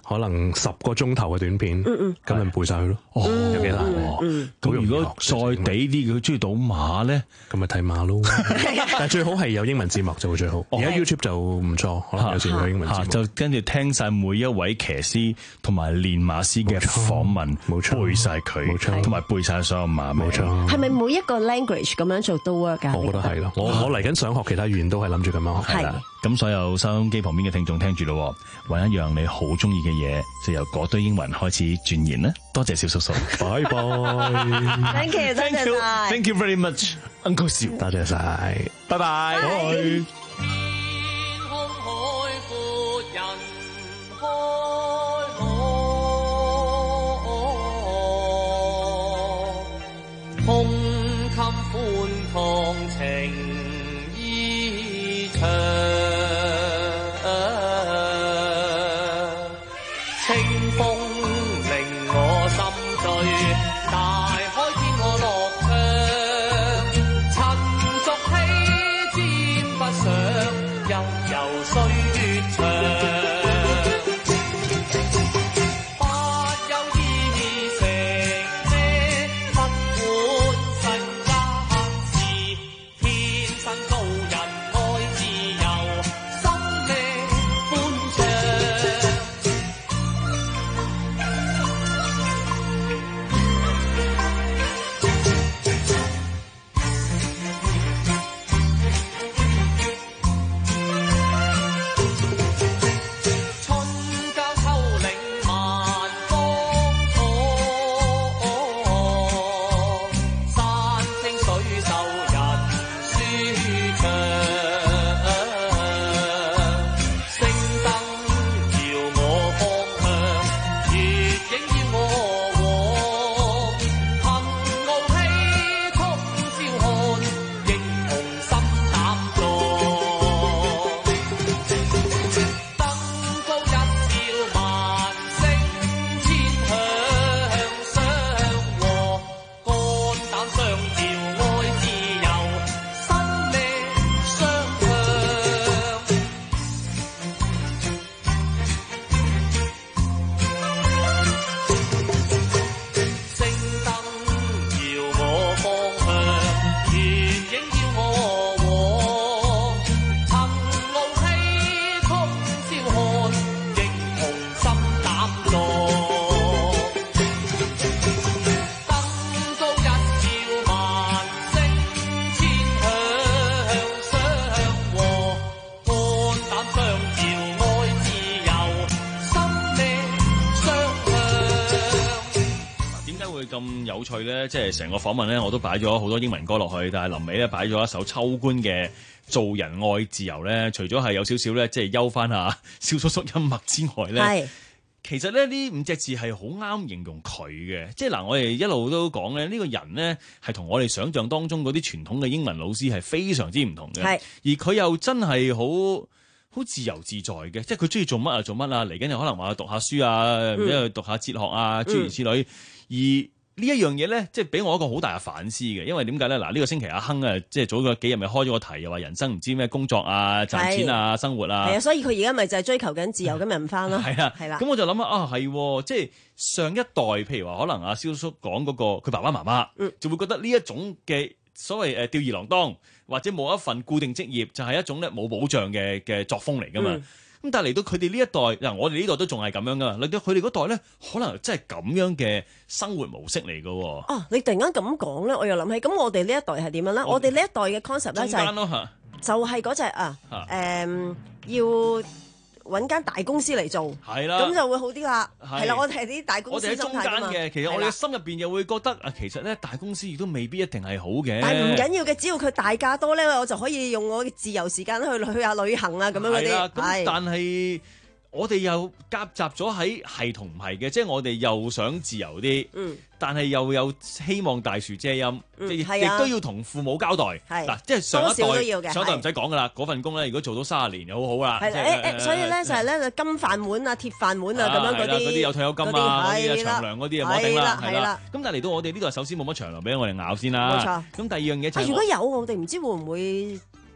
可能十個鐘頭嘅短片，咁咪背晒佢咯。 哦， 有幾難喎？ 咁如果再地啲，佢中意賭馬咧， 咁咪睇馬咯。但係最好係有英文字幕就會最好。而家 YouTube 就唔錯，可能有時有英文字幕。 就跟住聽晒每一位騎師同埋練馬師嘅訪問，冇錯，背晒佢，冇錯，同埋背晒所有馬名。冇錯。 係咪每一個 language 咁樣做都 work 㗎？ 我覺得係咯。我我嚟緊想學其他語言都係諗住咁樣學。 係啦。咁所有收音機旁邊嘅聽眾聽住咯，揾一樣你好中意嘅嘢，就由嗰堆英文開始鑽研啦。多謝小叔叔， 拜拜。 Thank you，多謝晒。 Thank you very much， Uncle 邵， 多謝晒， 拜拜。 天空海闊人開朗，胸襟寬曠情意長，清風令我心醉，大海天我樂暢，塵俗氣沾不上，悠悠歲月長。 咁有趣咧，即係成個訪問咧，我都擺咗好多英文歌落去，但係臨尾咧擺咗一首秋官嘅《做人愛自由》咧，除咗係有少少咧，即係休翻下蕭叔叔音樂之外咧，其實咧呢五隻字係好啱形容佢嘅。即係嗱，我哋一路都講咧，呢個人咧係同我哋想象當中嗰啲傳統嘅英文老師係非常之唔同嘅，而佢又真係好好自由自在嘅，即係佢中意做乜就做乜啊！嚟緊又可能話讀下書啊，因為、嗯、讀下哲學啊，諸如此類。而呢一樣嘢咧，即係俾我一個好大嘅反思嘅，因為點解咧？嗱，呢個星期阿亨啊，即係早個幾日咪開咗個題，又話人生唔知咩工作啊、賺錢啊、生活啊， 係啊，所以佢而家咪就係追求緊自由，今日唔翻咯。係啊，係啦。咁我就諗啊，係即係上一代，譬如話可能阿蕭叔講嗰個佢爸爸媽媽，嗯、就會覺得呢一種嘅所謂誒吊兒郎當，或者冇一份固定職業，就係、是、一種咧冇保障嘅嘅作風嚟噶嘛。嗯咁但係嚟到佢哋呢一代，嗱我哋呢代都仲係咁樣噶嘛，嚟到佢哋嗰代咧，可能真係咁樣嘅生活模式嚟噶。哦、 啊，你突然間咁講咧，我又諗起，咁我哋呢一代係點樣咧？我哋呢一代嘅 concept 咧就係、是、就係嗰隻啊，誒、嗯、要揾間大公司嚟做，係啦，咁就會好啲啦。係啦，我哋係啲大公司心態㗎嘛。我哋喺中間嘅，其實我哋嘅心入邊又會覺得啊，其實咧大公司亦都未必一定係好嘅。但係唔緊要嘅，只要佢大價多咧，我就可以用我嘅自由時間去去下旅行啊，咁樣嗰啲。咁但係我哋又夾雜咗喺係同唔係嘅，即係我哋又想自由啲，嗯、但係又有希望大樹遮陰，亦、嗯、都要同父母交代。嗱，即係上一代，上一代唔使講噶啦，嗰份工咧，如果做到三十年就好好啦。係啦，誒誒，所以咧就係咧金飯碗啊、鐵飯碗啊咁樣嗰啲，嗰啲有退休金啊、嗰啲啊長糧嗰啲啊，冇得頂啦，係啦。咁但係嚟到我哋呢度，首先冇乜長糧俾我哋咬先啦。冇錯。咁第二樣嘢就係如果有，我哋唔知會唔會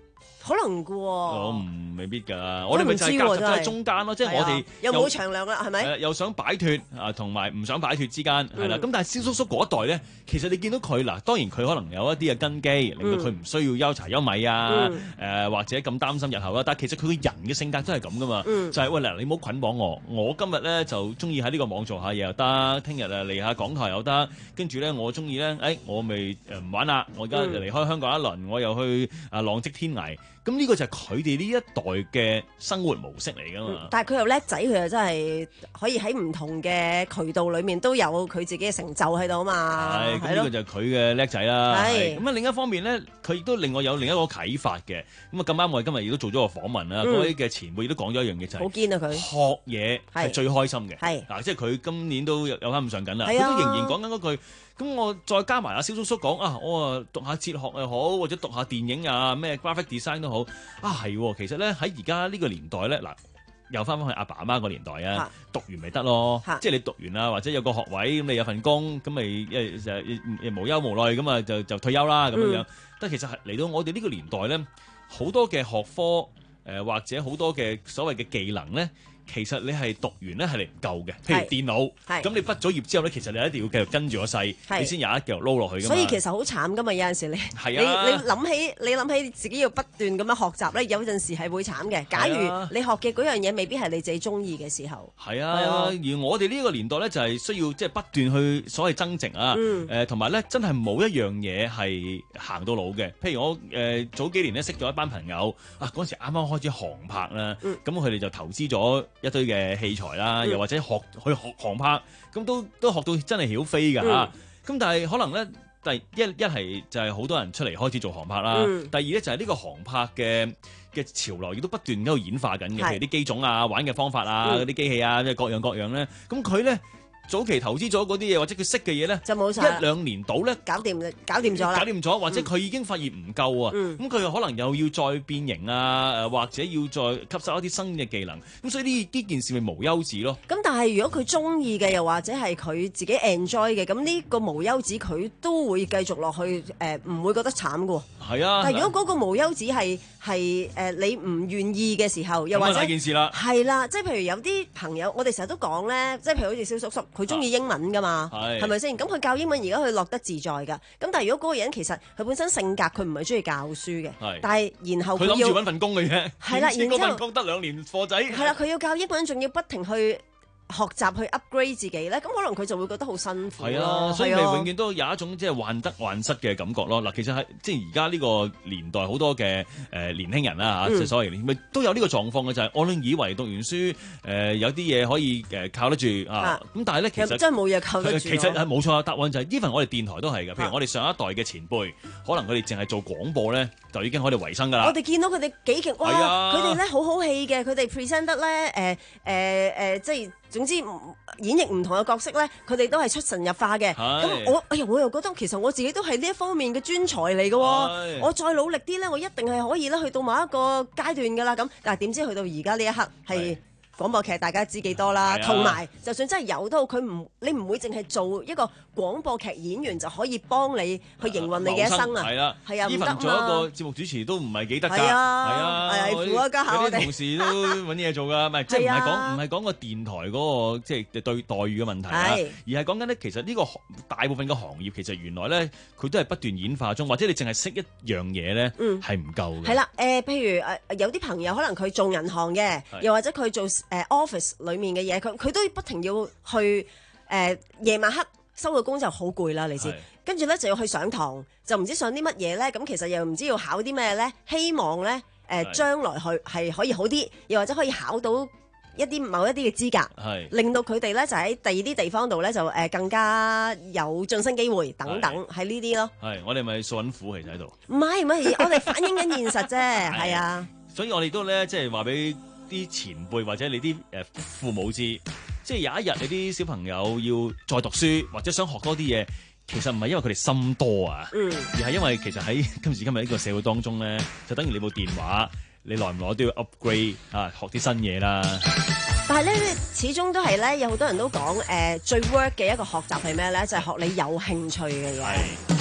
可能㗎喎。 我唔未必㗎，我哋咪就係夾雜喺中間咯，即係我哋又冇長糧啦，係咪？ 誒又想擺脫啊，同埋唔想擺脫之間係啦。咁但係蕭叔叔嗰一代咧，其實你見到佢嗱，當然佢可能有一啲嘅根基，令到佢唔需要憂柴憂米啊，誒或者咁擔心日後啦。但係其實佢個人嘅性格都係咁㗎嘛，就係喂嗱，你唔好捆綁我，我今日咧就中意喺呢個網做下嘢又得，聽日啊嚟下港台又得，跟住咧我中意咧，誒我咪誒唔玩啦，我而家離開香港一輪，我又去啊浪跡天涯。咁呢個就係佢哋呢一代嘅生活模式嚟㗎嘛。 但係佢又叻仔，佢又真係可以喺唔同嘅渠道裏面都有佢自己嘅成就喺度啊嘛。 係，咁呢個就係佢嘅叻仔啦。 係。 咁啊另一方面咧，佢亦都令我有另一個啟發嘅。咁啊咁啱我哋今日亦都做咗個訪問啦，嗰位嘅前輩亦都講咗一樣嘢就係好堅啊佢。 學嘢係最開心嘅。 係。 嗱，即係佢今年都有有翻咁上緊啦。 係啊。 佢都仍然講緊嗰句。咁我再加埋阿蕭叔叔講啊，我啊讀下哲學又好，或者讀下電影啊，咩 graphic design 都好啊，係其實咧喺而家呢個年代咧，嗱又翻返去阿爸阿媽個年代啊，讀完咪得咯，即係你讀完啦，或者有個學位咁，你有份工咁咪誒誒無憂無慮咁啊，就就退休啦咁樣樣。但係其實係嚟到我哋呢個年代咧，好多嘅學科誒、呃、或者好多嘅所謂嘅技能咧。其實你係讀完咧係嚟唔夠嘅，譬如電腦，咁你畢咗業之後咧，其實你一定要繼續跟住個勢，你先有一繼續撈落去㗎嘛。 所以其實好慘㗎嘛，有陣時你、啊、你你諗起你諗起自己要不斷咁樣學習咧，有陣時係會慘嘅。假如你學嘅嗰樣嘢未必係你自己中意嘅時候， 係啊。啊而我哋呢個年代咧就係需要即係不斷去所謂增值啊，誒同埋咧真係冇一樣嘢係行到老嘅。譬如我誒、呃、早幾年咧識咗一班朋友啊，嗰陣時啱啱開始航拍啦，咁佢哋就投資咗一堆嘅器材啦，又或者學去學航拍，咁都都學到真係曉飛㗎嚇。咁、嗯、但係可能咧，第一一係就係好多人出嚟開始做航拍啦。嗯、第二咧就係呢個航拍嘅嘅潮流亦都不斷喺度演化緊嘅，譬如啲機種啊、玩嘅方法啊、嗰啲、嗯、機器啊，即係各樣各樣咧。咁佢咧。早期投資咗嗰啲嘢，或者佢識嘅嘢咧， 就冇晒一兩年到咧， 搞掂搞掂咗啦， 搞掂咗，或者佢已經發現唔夠啊，咁佢又可能又要再變形啊，誒或者要再吸收一啲新嘅技能，咁所以呢呢件事咪無休止咯。 咁但係如果佢中意嘅，又或者係佢自己 enjoy 嘅，咁呢個無休止佢都會繼續落去，誒、呃、唔會覺得慘㗎喎。 係啊。 但係如果嗰個無休止係係誒你唔願意嘅時候，又或者係件事啦， 係啦，即係譬如有啲朋友，我哋成日都講咧，即係譬如好似蕭叔叔。佢中意英文㗎嘛，係咪先？咁佢教英文而家佢落得自在㗎。咁但係如果嗰個人其實佢本身性格佢唔係中意教書嘅，但係然後佢諗住揾份工嘅啫， 係啦，然之後份工得兩年貨仔， 係啦，佢要教英文，仲要不停去學習去 upgrade 自己咧，咁可能佢就會覺得好辛苦。 係啊，所以咪永遠都有一種即係患得患失嘅感覺咯。嗱，其實係即係而家呢個年代好多嘅誒年輕人啦嚇，即係所謂年咪都有呢個狀況嘅，就係我哋以為讀完書誒有啲嘢可以誒靠得住啊，咁但係咧其實真係冇嘢靠得住。 其實係冇錯，答案就係 even 我哋電台都係嘅。譬如我哋上一代嘅前輩，可能佢哋淨係做廣播咧，就已經可以維生㗎啦。 我哋見到佢哋幾勁，哇！佢哋咧好好戲嘅，佢哋 present 得咧誒誒誒，即係。總之演繹唔同嘅角色咧，佢哋都係出神入化嘅。咁我哎呀，我又覺得其實我自己都係呢一方面嘅專才嚟嘅。我再努力啲咧，我一定係可以咧去到某一個階段㗎啦。咁但係點知去到而家呢一刻係廣播劇，大家知幾多啦？同埋、啊、就算真係有都好，佢唔你唔會淨係做一個廣播劇演員就可以幫你去營運你嘅一生啊！ 係啦， 係啊，唔得嘛！ 做一個節目主持都唔係幾得㗎，係啊，係扶一家下我哋。 啲同事都揾嘢做㗎，唔係即係唔係講唔係講個電台嗰個即係對待遇嘅問題啊，而係講緊咧，其實呢個大部分嘅行業其實原來咧佢都係不斷演化中，或者你淨係識一樣嘢咧係唔夠嘅。 係啦，誒，譬如誒有啲朋友可能佢做銀行嘅，又或者佢做誒 office 裡面嘅嘢，佢佢都不停要去誒夜晚黑。收個工就好攰啦，你知，跟住咧就要去上堂，就唔知上啲乜嘢咧，咁其實又唔知要考啲咩咧，希望咧誒、呃、將來去係可以好啲，又或者可以考到一啲某一啲嘅資格，令到佢哋咧就喺第二啲地方度咧就誒更加有晉升機會等等，係呢啲咯。係， 我哋咪訴緊苦其實喺度。 唔係唔係，我哋反映緊現實啫，係啊。 所以我哋都咧即係話俾啲前輩或者你啲誒父母知。即係有一日你啲小朋友要再讀書或者想學多啲嘢，其實唔係因為佢哋心多啊，嗯、而係因為其實喺今時今日呢個社會當中咧，就等於你部電話，你耐唔耐都要 upgrade 啊，學啲新嘢啦。 但係咧，始終都係咧，有好多人都講誒、呃，最 work 嘅一個學習係咩咧？就係、是、學你有興趣嘅嘢。 啊！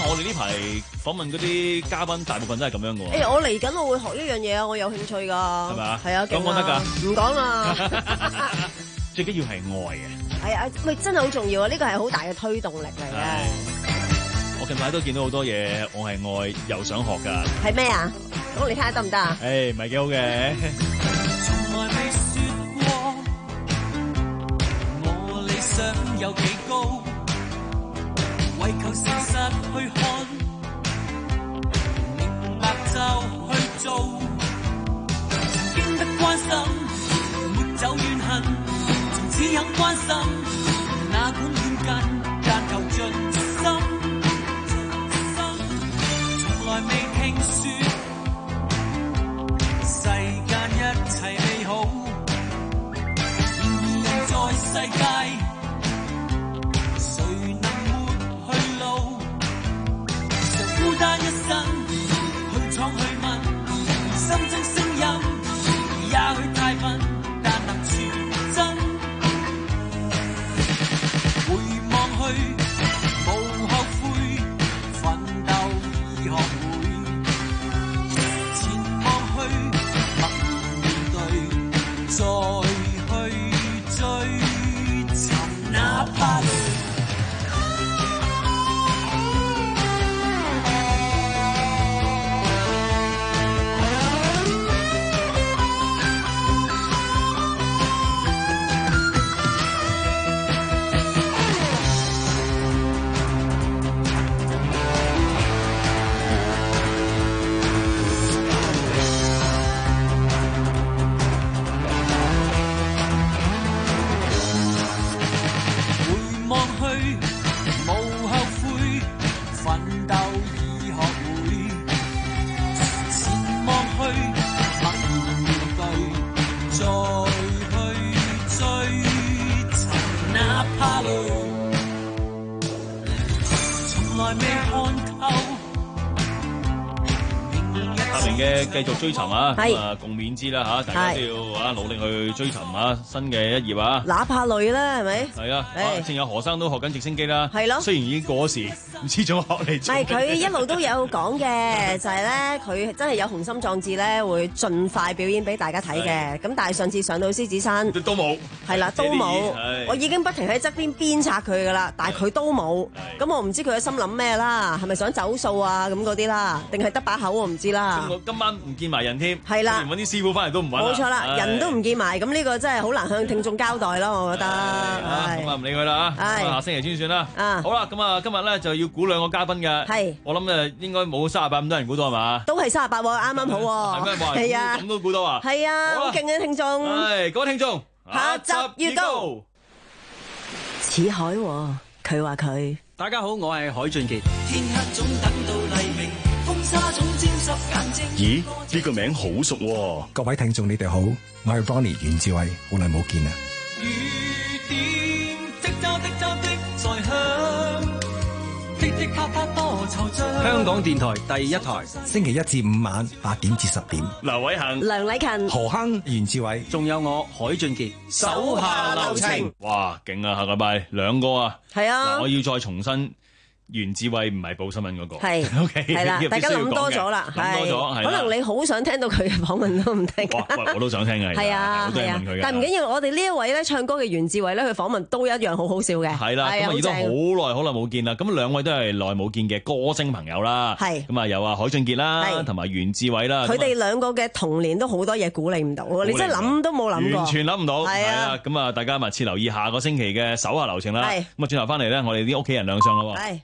我哋呢排訪問嗰啲嘉賓，大部分都係咁樣嘅喎。 誒，我嚟緊我會學一樣嘢啊，我有興趣㗎。係咪啊？ 係啊， 講唔講得㗎？ 唔講啦。 最緊要係愛嘅。 係啊，喂，真係好重要啊！呢個係好大嘅推動力嚟嘅。 我近排都見到好多嘢，我係愛又想學㗎。 係咩啊？講嚟聽下得唔得啊？ 誒，唔係幾好嘅。 從來未說過我理想有幾高，為求事實去看，明白就去做，經得關心，沒走怨恨，從此肯關心，哪管遠近，但求盡心。從來未聽說世間一切美好，然而人在世界，誰能沒去路？常孤單一生，去闖去問，心中聲音也許太笨，但能傳真。回望去，無後悔，奮鬥已學會。前望去，默然面對，再去追尋，哪怕累。 嘅繼續追尋啊，咁啊係共勉之啦嚇，大家都要啊努力去追尋啊新嘅一頁啊， 哪怕累啦，係咪？ 係啊， 誒正有何生都學緊直升機啦， 係咯雖然已經過咗時，唔知仲學嚟唔做。 係佢一路都有講嘅，就係咧佢真係有雄心壯志咧，會盡快表演俾大家睇嘅。咁但係上次上到獅子山都冇， 係啦，都冇。我已經不停喺側邊鞭策佢噶啦，但係佢都冇。咁我唔知佢嘅心諗咩啦，係咪想走數啊咁嗰啲啦，定係得把口我唔知啦。 我今晚唔見埋人添， 係啦， 連揾啲師傅翻嚟都唔揾。 冇錯啦，人都唔見埋，咁呢個真係好難向聽眾交代咯，我覺得。 咁啊唔理佢啦嚇，咁啊下星期先算啦。 啊， 好啦，咁啊今日咧就要估兩個嘉賓嘅。 係， 我諗誒應該冇三十八咁多人估到係嘛？ 都係三十八喎，啱啱好喎。 係咩？冇人係啊， 咁都估到啊？ 係啊，好勁嘅聽眾。 係，各位聽眾， 下集預告。似海喎，佢話佢。 大家好，我係海俊傑。 天黑總等到黎明，風沙總沾濕眼睛。 咦？呢個名好熟喎。各位聽眾，你哋好，我係 Ronnie 袁志偉，好耐冇見啦。 雨點即走即走的在響，滴滴啪啪多惆悵。 香港電台第一台，星期一至五晚八點至十點。 劉偉恒、 梁禮勤、 何亨、袁志偉，仲有我海俊傑。 手下留情。 哇，勁啊！下個禮拜兩個啊。 係啊。 嗱，我要再重申。袁志偉唔係報新聞嗰個， 係 OK， 係啦，大家諗多咗啦， 諗多咗， 可能你好想聽到佢嘅訪問都唔定。 哇，我都想聽嘅， 係啊， 好多人問佢嘅。 但唔緊要，我哋呢一位咧唱歌嘅袁志偉咧，佢訪問都一樣好好笑嘅。 係啦，咁啊，亦都好耐好耐冇見啦。咁兩位都係耐冇見嘅歌星朋友啦。係咁啊，有啊海俊傑啦，同埋袁志偉啦。 佢哋兩個嘅童年都好多嘢鼓勵唔到，你真係諗都冇諗過， 完全諗唔到。 係啊， 咁啊，大家密切留意下個星期嘅手下留情啦。 係咁啊，轉頭翻嚟咧，我哋啲屋企人亮相啦。 係。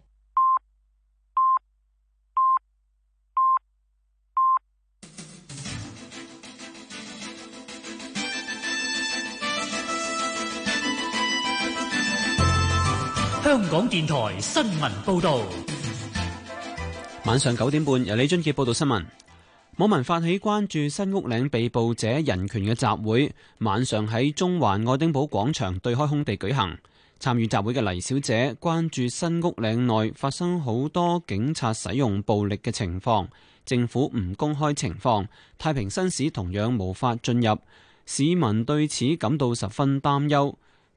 香港電台新聞報道， 晚上九點半由李俊傑報道新聞。網民發起關注新屋嶺被捕者人權嘅集會，晚上喺中環愛丁堡廣場對開空地舉行。參與集會嘅黎小姐關注新屋嶺內發生好多警察使用暴力嘅情況，政府唔公開情況，太平紳士同樣無法進入，市民對此感到十分擔憂。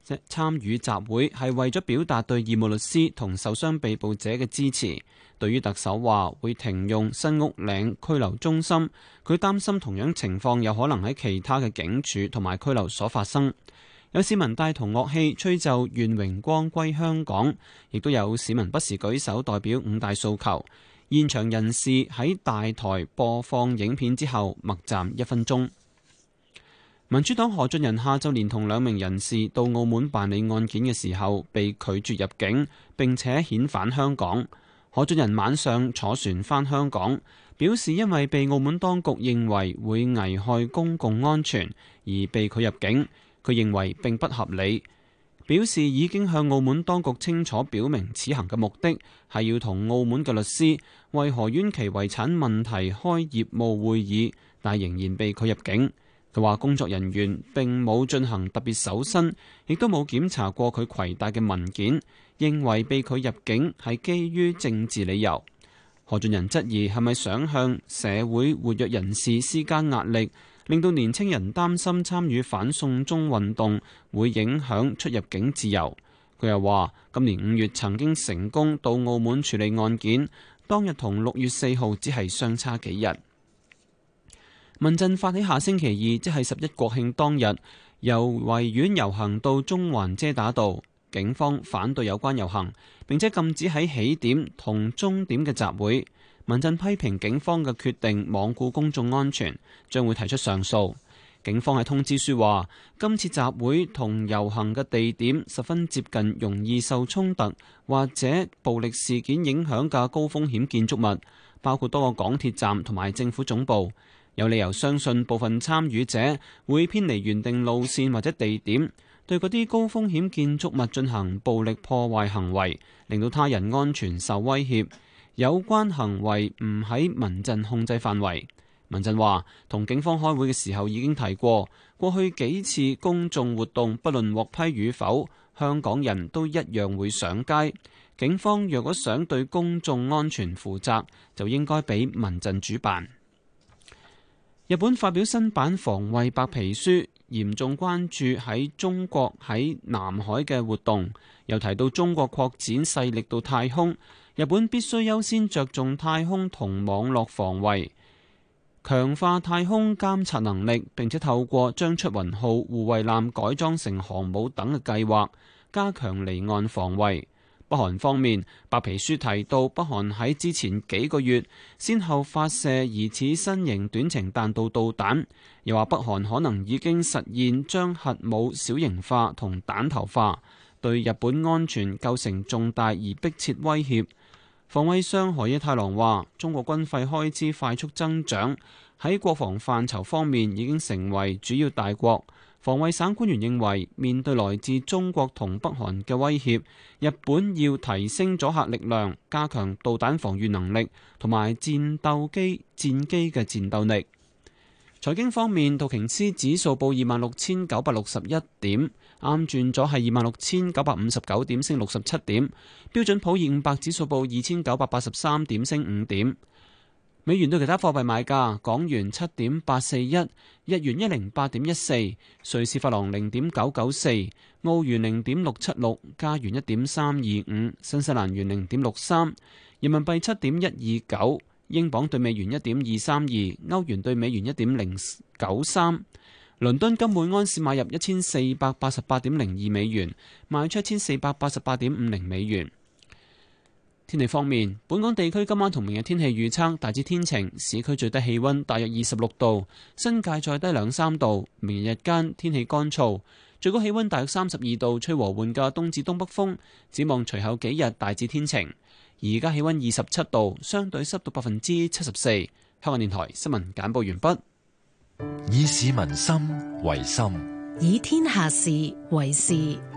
參與集會係為咗表達對義務律師同受傷被捕者嘅支持。對於特首話會停用新屋嶺拘留中心，佢擔心同樣情況有可能喺其他嘅警署同埋拘留所發生。有市民帶同樂器吹奏願榮光歸香港，亦都有市民不時舉手代表五大訴求。現場人士喺大台播放影片之後默站一分鐘。民主黨何俊仁下晝連同兩名人士到澳門辦理案件嘅時候被拒絕入境，並且遣返香港。何俊仁晚上坐船返香港，表示因為被澳門當局認為會危害公共安全而被拒入境。佢認為並不合理，表示已經向澳門當局清楚表明此行嘅目的係要同澳門嘅律師為何淵琪遺產問題開業務會議，但仍然被拒入境。佢話工作人員並冇進行特別搜身，亦都冇檢查過佢攜帶嘅文件，認為被拒入境係基於政治理由。何俊仁質疑係咪想向社會活躍人士施加壓力，令到年青人擔心參與反送中運動會影響出入境自由。佢又話今年五月曾經成功到澳門處理案件，當日同六月四號只係相差幾日。民陣發起下星期二，即係十一國慶當日，由維園遊行到中環遮打道。警方反對有關遊行，並且禁止喺起點同終點嘅集會。民陣批評警方嘅決定罔顧公眾安全，將會提出上訴。警方喺通知書話，今次集會同遊行嘅地點十分接近容易受衝突或者暴力事件影響嘅高風險建築物，包括多個港鐵站同埋政府總部。有理由相信部分參與者會偏離原定路線或者地點，對嗰啲高風險建築物進行暴力破壞行為，令到他人安全受威脅。有關行為唔喺民陣控制範圍。民陣話同警方開會嘅時候已經提過，過去幾次公眾活動不論獲批與否，香港人都一樣會上街。警方若果想對公眾安全負責，就應該俾民陣主辦。日本發表新版防衛白皮書，嚴重關注喺中國喺南海嘅活動，又提到中國擴展勢力到太空，日本必須優先着重太空同網絡防衛，強化太空監察能力，並且透過將出雲號護衛艦改裝成航母等嘅計劃，加強離岸防衛。北韓方面，白皮書提到北韓喺之前幾個月先後發射疑似新型短程彈道導彈，又話北韓可能已經實現將核武小型化同彈頭化，對日本安全構成重大而迫切威脅。防衛相河野太郎話，中國軍費開支快速增長，喺國防範疇方面已經成為主要大國。防衛省官員認為，面對來自中國同北韓嘅威脅，日本要提升阻嚇力量，加強導彈防禦能力同埋戰鬥機戰機嘅戰鬥力。財經方面，道瓊斯指數報二萬六千九百六十一點，啱轉咗係二萬六千九百五十九點，升六十七點。標準普爾五百指數報二千九百八十三點，升五點。美元對其他貨幣買價：港元七點八四一，日元一零八點一四，瑞士法郎零點九九四，澳元零點六七六，加元一點三二五，新西蘭元零點六三，人民幣七點一二九，英鎊對美元一點二三二，歐元對美元一點零九三。倫敦金每安士買入一千四百八十八點零二美元，賣出一千四百八十八點五零美元。天氣方面，本港地區今晚同明日天氣預測大致天晴，市區最低氣溫大約二十六度，新界再低兩三度。明日日間天氣乾燥，最高氣溫大約三十二度，吹和緩嘅東至東北風。展望隨後幾日大致天晴。而家氣溫二十七度，相對濕度百分之七十四。香港電台新聞簡報完畢。 以市民心為心， 以天下事為事。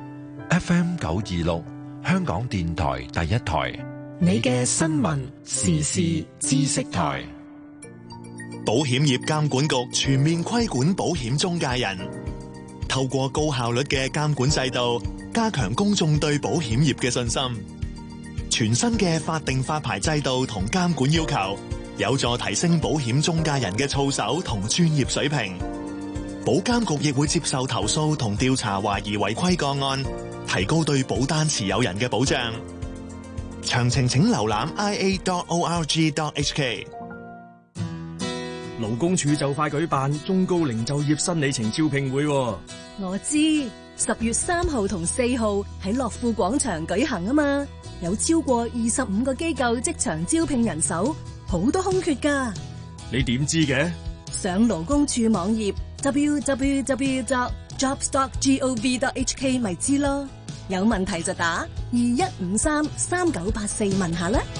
F M 九二六，香港電台第一台。 你嘅新聞時事知識台。 保險業監管局全面規管保險中介人，透過高效率嘅監管制度，加強公眾對保險業嘅信心。全新嘅法定發牌制度同監管要求，有助提升保險中介人嘅操守同專業水平。 保監局亦會接受投訴同調查懷疑違規個案，提高對保單持有人嘅保障。詳情請瀏覽 i a dot org dot h k。 勞工處就快舉辦中高齡就業新里程招聘會， 我知十月三號同四號喺樂富廣場舉行啊嘛，有超過二十五個機構即場招聘人手，好多空缺㗎。 你點知嘅？ 上勞工處網頁 double-u double-u double-u dot jobs dot gov dot h k 咪知咯，有問題就打二一五三三九八四問下啦。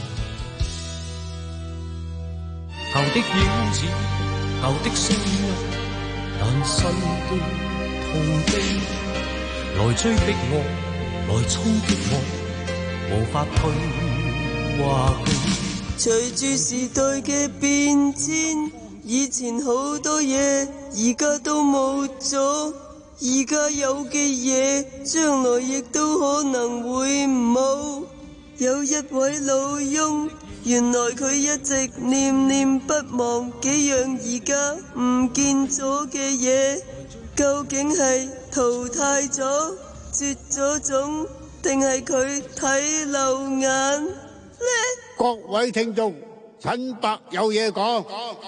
後的影子，後的聲音，但身都痛悲，來追的我，來衝的我，無法退或避。 隨住時代嘅變遷，以前好多嘢，而家都冇咗，而家有嘅嘢，將來亦都可能會冇。有一位老翁，原來佢一直念念不忘幾樣而家唔見咗嘅嘢，究竟係淘汰咗、絕咗種，定係佢睇漏眼呢？ 各位聽眾，陳伯有嘢講。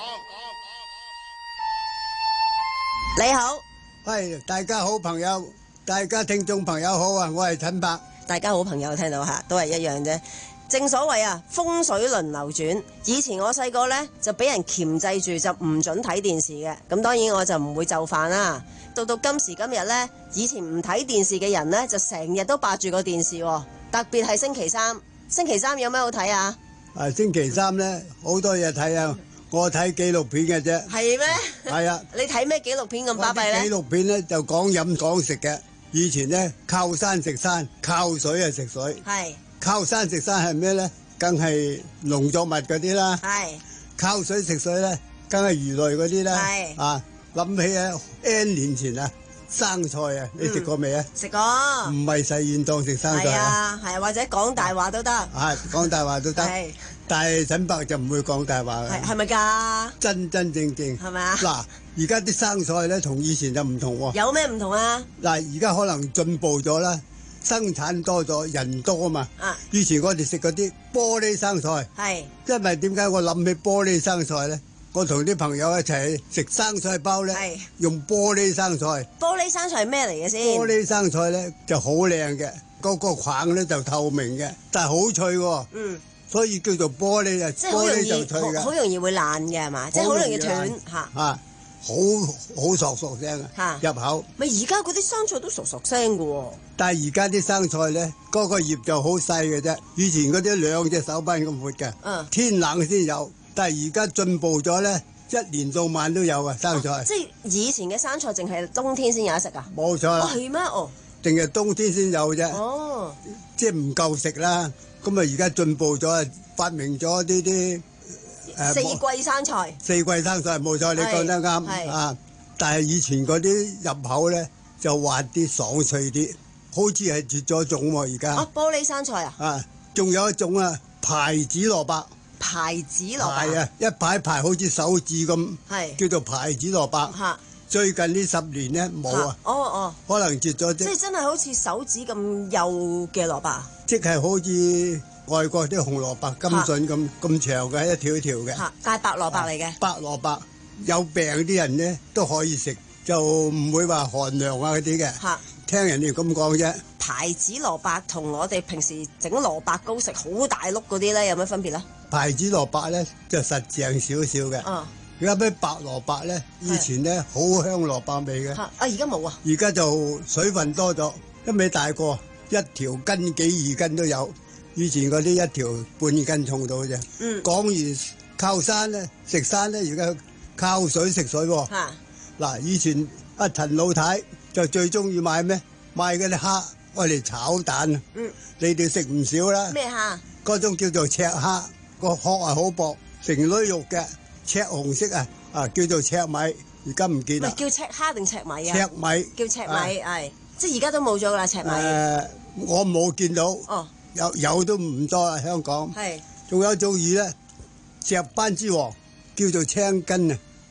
你好， 喂，大家好朋友，大家聽眾朋友好啊，我係陳伯。 大家好朋友聽到吓，都係一樣啫。正所謂啊，風水輪流轉。以前我細個呢，就俾人鉗制住，就唔准睇電視嘅。咁當然我就唔會就範啦。到到今時今日呢，以前唔睇電視嘅人呢，就成日都霸住個電視，特別係星期三。星期三有咩好睇啊？ 啊，星期三呢，好多嘢睇啊！我睇紀錄片嘅啫。 係咩？ 係啊。 你睇咩紀錄片咁巴閉呢？ 紀錄片呢，就講飲講食嘅。以前呢，靠山食山，靠水啊食水。係。靠山食山係咩咧？梗係農作物嗰啲啦。係。靠水食水咧，梗係魚類嗰啲啦。係。啊，諗起啊 ，N 年前啊，生菜啊，你食過未啊？ 食過。 唔係實驗當食生菜啊。 係啊，係或者講大話都得。 係講大話都得。係。但係陳伯就唔會講大話嘅。 係係咪㗎？ 真真正正。係咪啊？ 嗱，而家啲生菜咧，同以前就唔同喎。 有咩唔同啊？ 嗱，而家可能進步咗啦。生產多咗，人多啊嘛。啊！以前我哋食嗰啲玻璃生菜，係因為點解我諗起玻璃生菜咧？我同啲朋友一齊食生菜包咧，用玻璃生菜。 玻璃生菜係咩嚟嘅先？ 玻璃生菜咧就好靚嘅，嗰個框咧就透明嘅，但係好脆喎。嗯，所以叫做玻璃啊。 即係好容易， 玻璃就脆嘅， 好容易會爛嘅係嘛？即係好容易斷嚇。 啊！好好索索聲啊！入口咪而家嗰啲生菜都索索聲嘅喎。 但係而家啲生菜咧，嗰個葉就好細嘅啫。以前嗰啲兩隻手板咁闊嘅，嗯，天冷先有。但係而家進步咗咧，一年到晚都有啊生菜。 啊、即係以前嘅生菜淨係冬天先有得食啊？ 冇錯啦。 係咩？哦， 定係冬天先有啫。 哦， 即係唔夠食啦。咁啊，而家進步咗，發明咗呢啲。 四季生菜， 四季生菜冇錯，你講得啱啊！但係以前嗰啲入口咧就滑啲、爽脆啲，好似係絕咗種喎而家。 哦，玻璃生菜啊！ 啊，仲有一種啊，牌子蘿蔔。 牌子蘿蔔。 係啊，一排排好似手指咁，係叫做牌子蘿蔔。嚇！最近呢十年咧冇啊。 哦哦。 可能絕咗啲。 即係真係好似手指咁幼嘅蘿蔔。 即係好似。外國啲紅蘿蔔、金筍咁咁長嘅，一條一條嘅。 嚇，但係白蘿蔔嚟嘅。 白蘿蔔有病啲人咧都可以食，就唔會話寒涼啊嗰啲嘅。嚇，聽人哋咁講啫。 牌子蘿蔔同我哋平時整蘿蔔糕食好大碌嗰啲咧，有咩分別咧？ 牌子蘿蔔咧就實淨少少嘅。嗯。而家啲白蘿蔔咧，以前咧好香蘿蔔味嘅。嚇！啊， 而家冇啊。 而家就水分多咗，一味大個，一條斤幾二斤都有。以前嗰啲一條半斤重到啫。嗯。講完靠山咧，食山咧，而家靠水食水喎。嚇。嗱，以前阿陳老太就最中意買咩？買嗰啲蝦，我嚟炒蛋啊。嗯。你哋食唔少啦。 咩蝦？ 嗰種叫做赤蝦，個殼係好薄，成堆肉嘅，赤紅色啊，啊叫做赤米，而家唔見啦。 唔係叫赤蝦定赤米啊？ 赤米。 叫赤米係，即係而家都冇咗啦赤米。 誒，我冇見到。哦。有有都唔多啦，香港。係。仲有一種魚咧，石斑之王，叫做青筋啊，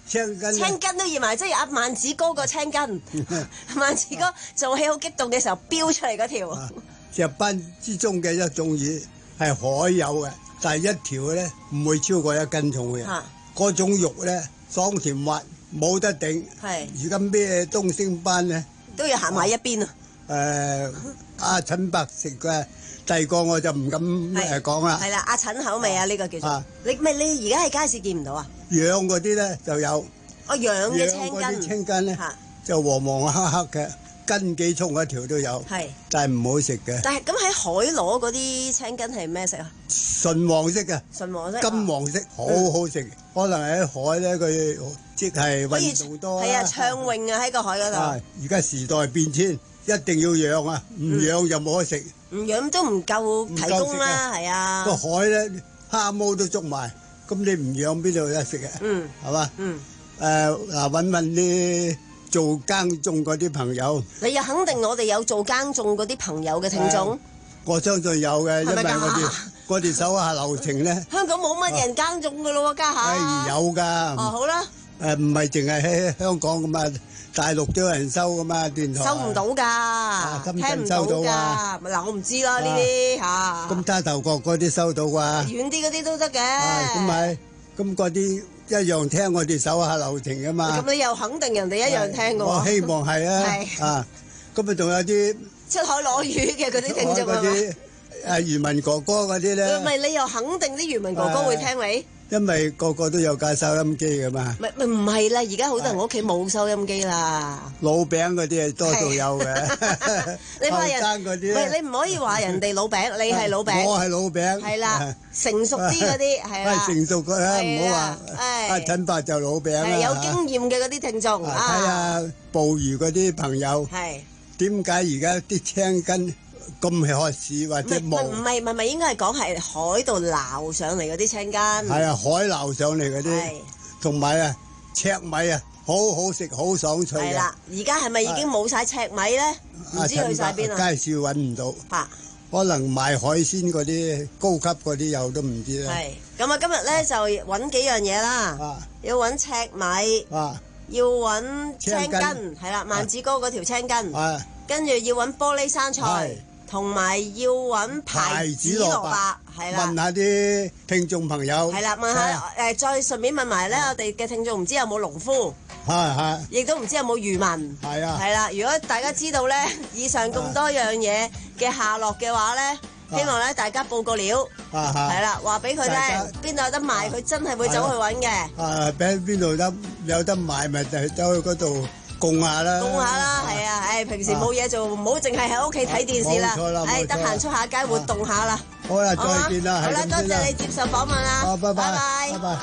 青筋， 青筋都熱埋，即係阿萬子哥個青筋。萬子哥做戲好激動嘅時候，飆出嚟嗰條。 石斑之中嘅一種魚係海有嘅，但係一條咧唔會超過一斤重嘅。嗰、啊、種肉咧爽甜滑，冇得頂。係而家咩東星斑咧都要行埋一邊啊！ 誒、呃，阿陳伯食嘅。第二個我就唔敢誒講啦。 係啦，阿陳口味啊，呢、這個叫做。啊、你咪你而家喺街市見唔到啊？ 養嗰啲咧就有。 我養嘅青筋。 養青筋咧就黃黃黑黑嘅，筋幾重一條都有。係。但係唔好食嘅。 但係咁喺海螺嗰啲青筋係咩色啊？ 純黃色嘅。 純黃色。 金黃色，好好食。嗯、可能喺海咧，佢即係運動多。 係啊，暢泳啊喺個海嗰度。 而家時代變遷，一定要養啊！唔養就冇得食。 唔養都唔夠提供啦，係啊！ 個海咧蝦毛都捉埋，咁你唔養邊度有得食啊？嗯，係嘛？嗯，誒嗱，揾問啲做耕種嗰啲朋友。你又肯定我哋有做耕種嗰啲朋友嘅聽眾？ 我相信有嘅，因為我哋我哋手下留情咧。 香港冇乜人耕種噶咯喎，家下。 係有㗎。哦， 好啦。 誒唔係淨係喺香港咁啊。大陸都有人收噶嘛，電台收唔到㗎，聽唔到㗎。嗱，我唔知啦呢啲嚇。咁沙頭角嗰啲收到啩？ 遠啲嗰啲都得嘅。 咁咪，咁嗰啲一樣聽我哋手下留情㗎嘛。 咁你又肯定人哋一樣聽㗎喎？ 我希望係啊。係。啊，咁咪仲有啲出海攞魚嘅嗰啲聽眾啊嘛。 誒漁民哥哥嗰啲咧。 唔係你又肯定啲漁民哥哥會聽你？ 因為個個都有架收音機噶嘛， 唔唔係啦，而家好多人屋企冇收音機啦。 老餅嗰啲係多數有嘅， 你話人嗰啲， 唔係你唔可以話人哋老餅，你係老餅， 我係老餅， 係啦，成熟啲嗰啲係啦， 成熟嘅啦，唔好話阿陳伯就老餅啦， 有經驗嘅嗰啲聽眾啊， 睇下捕魚嗰啲朋友，係點解而家啲青筋咁渴市或者冇？ 唔係唔係唔係，應該係講係海度撈上嚟嗰啲青筋。係啊，海撈上嚟嗰啲，同埋啊赤米啊，好好食，好爽脆嘅。 係啦，而家係咪已經冇晒赤米咧？唔知去晒邊啊？ 街市揾唔到。嚇！可能賣海鮮嗰啲高級嗰啲有都唔知啦。 係。咁啊，今日咧就揾幾樣嘢啦。要揾赤米。啊。要揾青筋，係啦，萬子哥嗰條青筋。係。跟住要揾玻璃生菜。同埋要揾牌子蘿蔔，係啦。 問下啲聽眾朋友。 係啦，問下誒，再順便問埋咧，我哋嘅聽眾唔知有冇農夫， 係係， 亦都唔知有冇漁民， 係啊， 係啦。如果大家知道咧，以上咁多樣嘢嘅下落嘅話咧，希望咧大家報個料，係啦，話俾佢聽邊度有得賣，佢真係會走去揾嘅。 啊，俾邊度得有得賣，咪就走去嗰度。供下啦， 供下啦，係啊，誒，平時冇嘢做，唔好淨係喺屋企睇電視啦，誒，得閒出下街活動下啦。 好啦，再見啦， 好啦，多謝你接受訪問啦， 好，拜拜， 拜拜。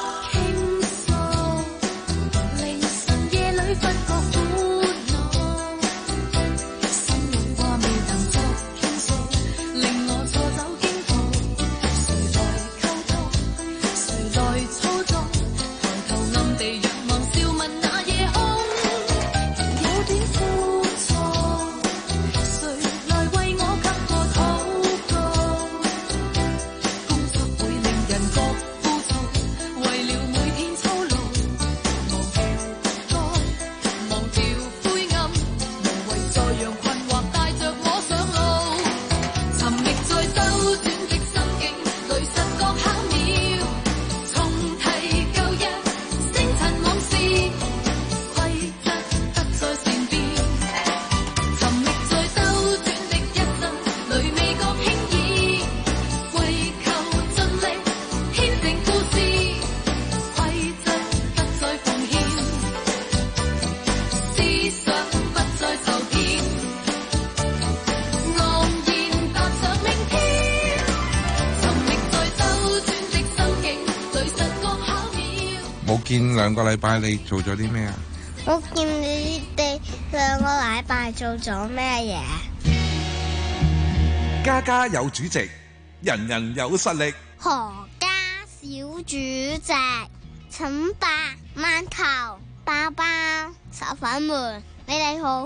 見兩個禮拜你做咗啲咩啊？ 我見你哋兩個禮拜做咗咩嘢？ 家家有主席，人人有實力。 何家小主席，陳伯、饅頭、包包、手粉們，你哋好。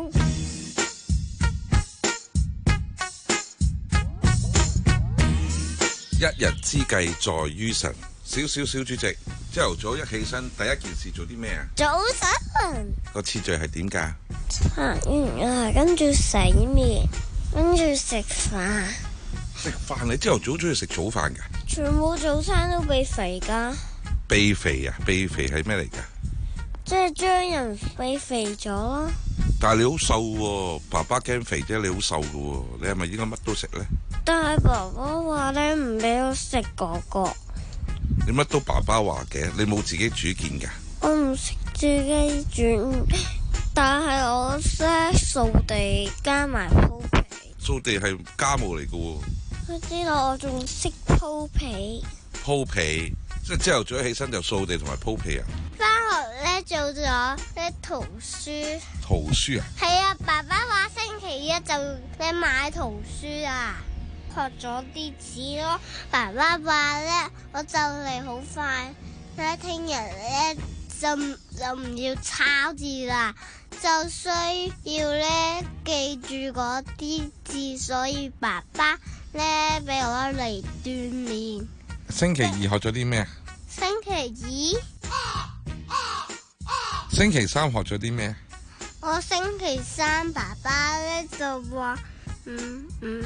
一日之計在於晨。 小小小主席，朝頭早一起身，第一件事做啲咩啊？ 早晨。 個次序係點㗎？ 刷完牙，跟住洗面，跟住食飯。 食飯？你朝頭早中意食早飯㗎？ 全部早餐都避肥㗎。 避肥啊？避肥係咩嚟㗎？ 即係將人避肥咗咯。 但係你好瘦喎，爸爸驚肥啫，你好瘦㗎喎，你係咪應該乜都食咧？ 但係爸爸話咧唔俾我食嗰個。 你乜都爸爸話嘅，你冇自己主見㗎？ 我唔識自己煮，但係我識掃地加埋鋪皮。 掃地係家務嚟㗎喎。 佢知道我仲識鋪皮。 鋪皮，即係朝頭早起身就掃地同埋鋪皮啊！ 翻學咧做咗啲圖書。 圖書啊？ 係啊，爸爸話星期一就你買圖書啊。學咗啲字咯，爸爸話咧，我就嚟好快咧，聽日咧就就唔要抄字啦，就需要咧記住嗰啲字，所以爸爸咧俾我嚟鍛煉。 星期二學咗啲咩啊？ 星期二。 星期三學咗啲咩？ 我星期三爸爸咧就話，嗯嗯。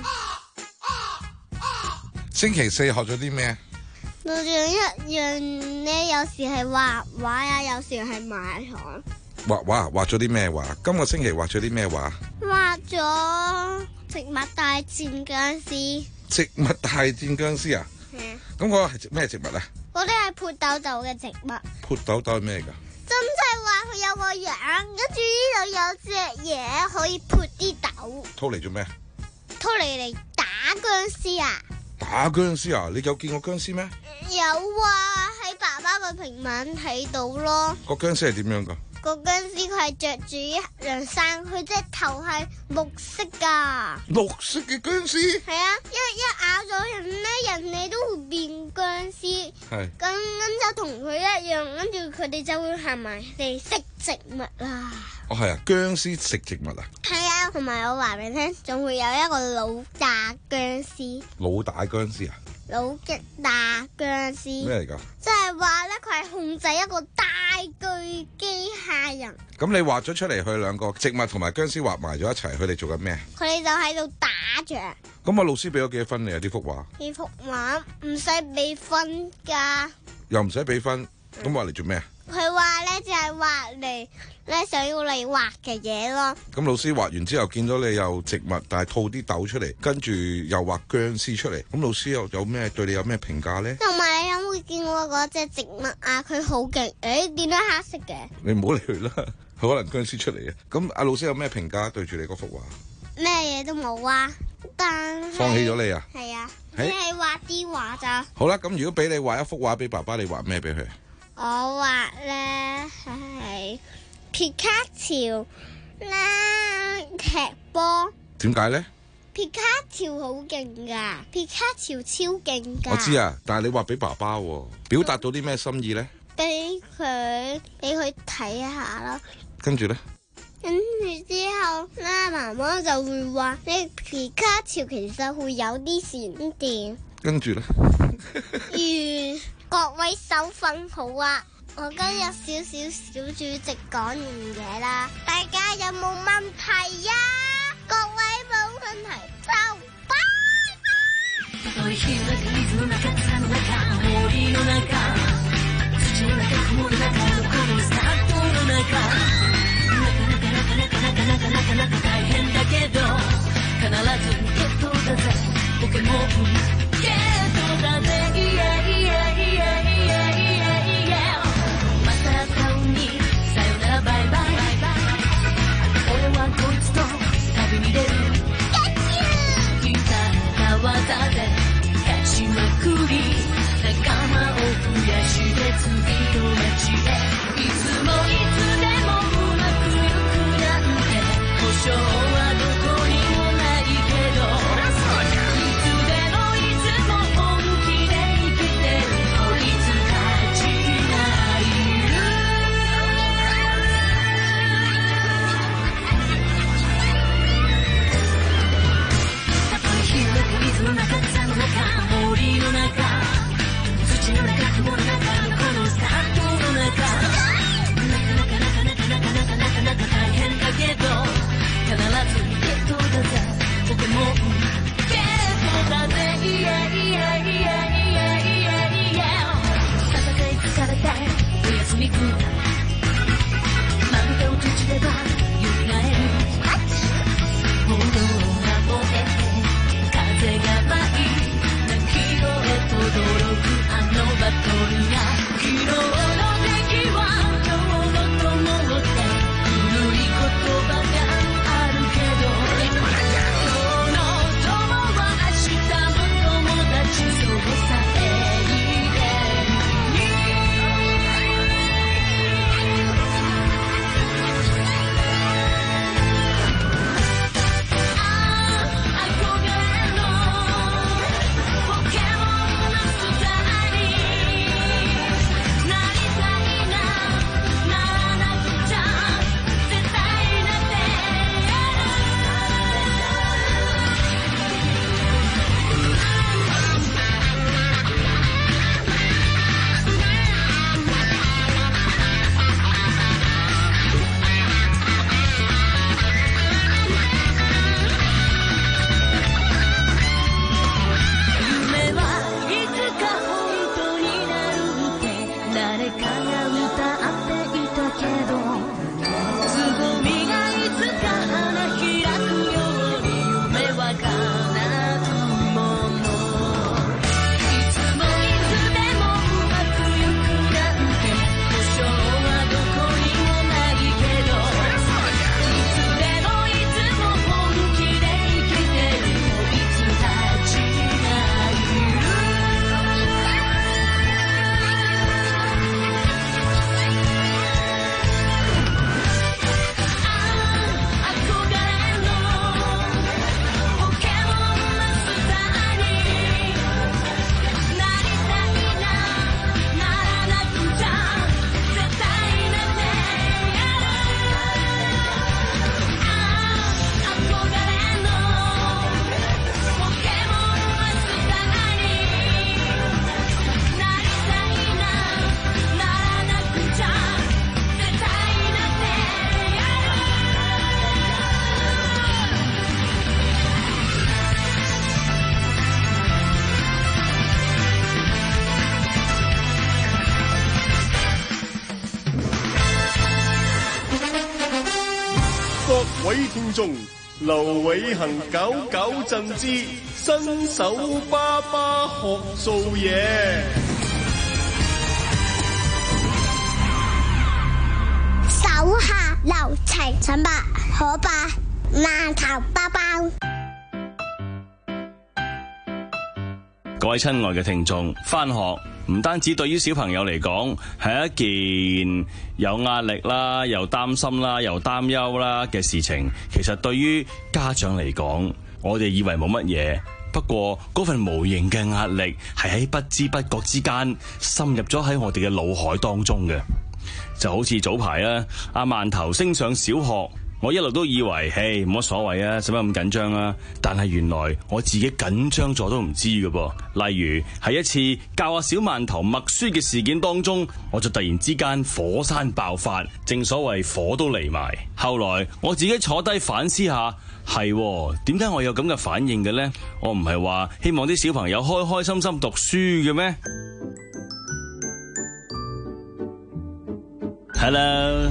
星期四學咗啲咩？ 路上一樣咧，有時係畫畫啊，有時係買糖。 畫畫畫咗啲咩畫？今個星期畫咗啲咩畫？ 畫咗植物大戰僵屍。 植物大戰僵屍啊？係啊。咁嗰個係咩植物啊？ 嗰啲係潑豆豆嘅植物。 潑豆豆係咩㗎？ 真係話佢有個樣，跟住呢度有隻嘢可以潑啲豆。 拖嚟做咩？ 拖嚟嚟打僵屍啊！ 打僵屍啊！你有見過僵屍咩？ 有啊，喺爸爸個平板睇到咯。 個僵屍係點樣噶？ 個僵屍佢係着住一樣衫，佢隻頭係綠色噶。 綠色嘅僵屍？ 係啊，一一咬咗人咧，人哋都會變僵屍。係。咁咁就同佢一樣，跟住佢哋就會行埋嚟食植物啦。 哦，係啊，僵屍食植物啊？ 係啊，同埋我話俾你聽，仲會有一個老大僵屍。 老大僵屍啊？ 老嘅大僵屍。咩嚟㗎？ 即係話咧，佢係控制一個大巨機械人。 咁你畫咗出嚟，佢兩個植物同埋僵屍畫埋咗一齊，佢哋做緊咩？ 佢哋就喺度打仗。 咁啊，老師俾咗幾多分你啊？呢幅畫？ 呢幅畫唔使俾分㗎。 又唔使俾分，咁畫嚟做咩啊？ 佢話咧就係畫嚟咧想要你畫嘅嘢咯。 咁老師畫完之後見到你有植物，但係吐啲豆出嚟，跟住又畫僵屍出嚟。咁老師又有咩對你有咩評價咧？ 同埋你有冇見過嗰隻植物啊？佢好勁，誒點解黑色嘅？ 你唔好理佢啦，佢可能僵屍出嚟嘅。咁阿老師有咩評價對住你嗰幅畫？ 咩嘢都冇啊，但係放棄咗你啊？ 係啊，只係畫啲畫咋。 好啦，咁如果俾你畫一幅畫俾爸爸，你畫咩俾佢？ 我畫咧係皮卡丘啦，踢波。 點解咧？ 皮卡丘好勁噶，皮卡丘超勁噶。 我知啊，但係你畫俾爸爸喎，表達到啲咩心意咧？ 俾佢俾佢睇下咯。 跟住咧？ 跟住之後咧，媽媽就會話：你皮卡丘其實會有啲閃電。 跟住咧？ 完。各位手瞓好啊！我今日少少小主席講完嘢啦，大家有冇問題呀？各位冇問題就拜森の中土の中森の中土の中雲の位聽眾，劉偉恒搞搞震之新手爸爸學做嘢。 手下留情，陳伯可伯饅頭包包。 各位親愛嘅聽眾，返學唔單止對於小朋友嚟講係一件有壓力啦、又擔心啦、又擔憂啦嘅事情，其實對於家長嚟講，我哋以為冇乜嘢，不過嗰份無形嘅壓力係喺不知不覺之間滲入咗喺我哋嘅腦海當中嘅。就好似早排啊，阿饅頭升上小學，我一路都以為，嘿，冇乜所謂啊，使乜咁緊張啊？但係原來我自己緊張咗都唔知㗎噃。例如喺一次教阿小饅頭默書嘅事件當中，我就突然之間火山爆發，正所謂火都嚟埋。後來我自己坐低反思下，係點解我有咁嘅反應嘅呢？我唔係話希望啲小朋友開開心心讀書嘅咩？Hello，Hello，Hello，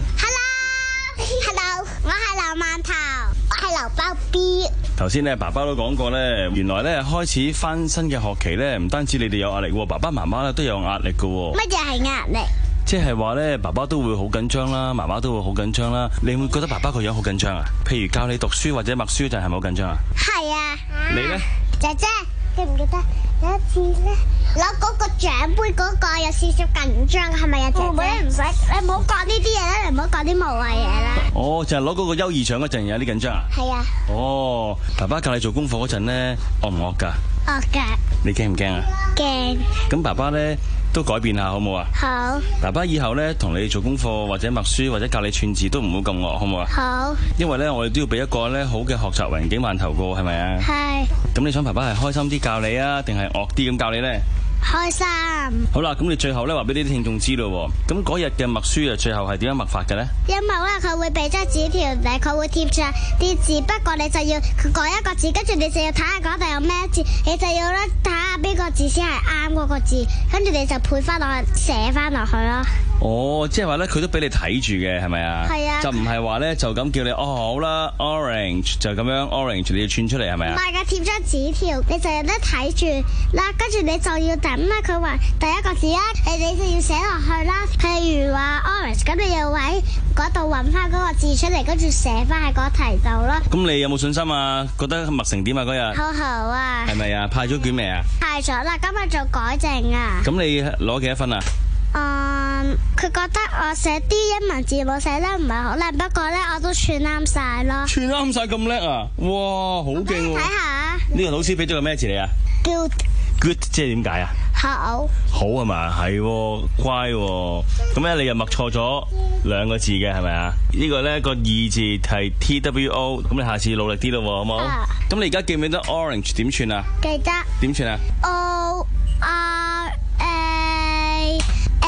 我係劉饅頭，我係劉包 B。 頭先咧，爸爸都講過咧，原來咧開始翻新嘅學期咧，唔單止你哋有壓力，爸爸媽媽咧都有壓力嘅。 乜嘢係壓力？ 即係話咧，爸爸都會好緊張啦，媽媽都會好緊張啦。你會覺得爸爸個樣好緊張啊？譬如教你讀書或者默書嗰陣，係咪好緊張啊？ 係啊。 你咧？ 姐姐記唔記得有一次咧，攞嗰個獎杯嗰個有少少緊張，係咪啊？姐姐唔使，你唔好講呢啲嘢啦，你唔好講啲無謂嘢啦。 哦，就係攞嗰個優異獎嗰陣有啲緊張啊？係啊。哦，爸爸教你做功課嗰陣咧，惡唔惡噶？惡噶。你驚唔驚啊？驚。咁爸爸咧都改變下好唔好啊？好。爸爸以後咧同你做功課或者默書或者教你串字都唔好咁惡，好唔好啊？好。因為咧我哋都要俾一個咧好嘅學習環境饅頭個，係咪啊？係。咁你想爸爸係開心啲教你啊，定係惡啲咁教你咧？開心。好啦，咁你最後咧話俾呢啲聽眾知咯。咁嗰日嘅默書啊，最後係點樣默法嘅咧？ 因為咧佢會俾張紙條你，佢會貼上啲字，不過你就要佢改一個字，跟住你就要睇下嗰度有咩字，你就要咧睇下邊個字先係啱嗰個字，跟住你就配翻落去寫翻落去咯。 哦，即係話咧，佢都俾你睇住嘅，係咪啊？係啊。就唔係話咧，就咁叫你哦好啦 ，orange 就咁樣 orange，你要串出嚟係咪啊？唔係噶，貼張紙條，你就有得睇住啦，跟住你就要等啦。佢話第一個字啊，你你就要寫落去啦。譬如話 orange，咁你要喺嗰度揾翻嗰個字出嚟，跟住寫翻喺嗰題度咯。咁你有冇信心啊？覺得默成點啊？嗰日好好啊。係咪啊？派咗卷未啊？派咗啦，今日做改正啊。咁你攞幾多分啊？嗯，佢覺得我寫啲英文字母寫得唔係好靚，不過咧我都串啱晒咯。串啱晒咁叻啊！哇，好勁喎！睇下呢個老師俾咗個咩字你啊 ？Good。Good 即係點解啊？好。好係嘛？係乖喎。咁咧你又默錯咗兩個字嘅係咪啊？呢個咧個二字係 T W O， 咁你下次努力啲咯，好冇？咁你而家記唔記得 orange 點串啊？記得。點串啊 ？O R A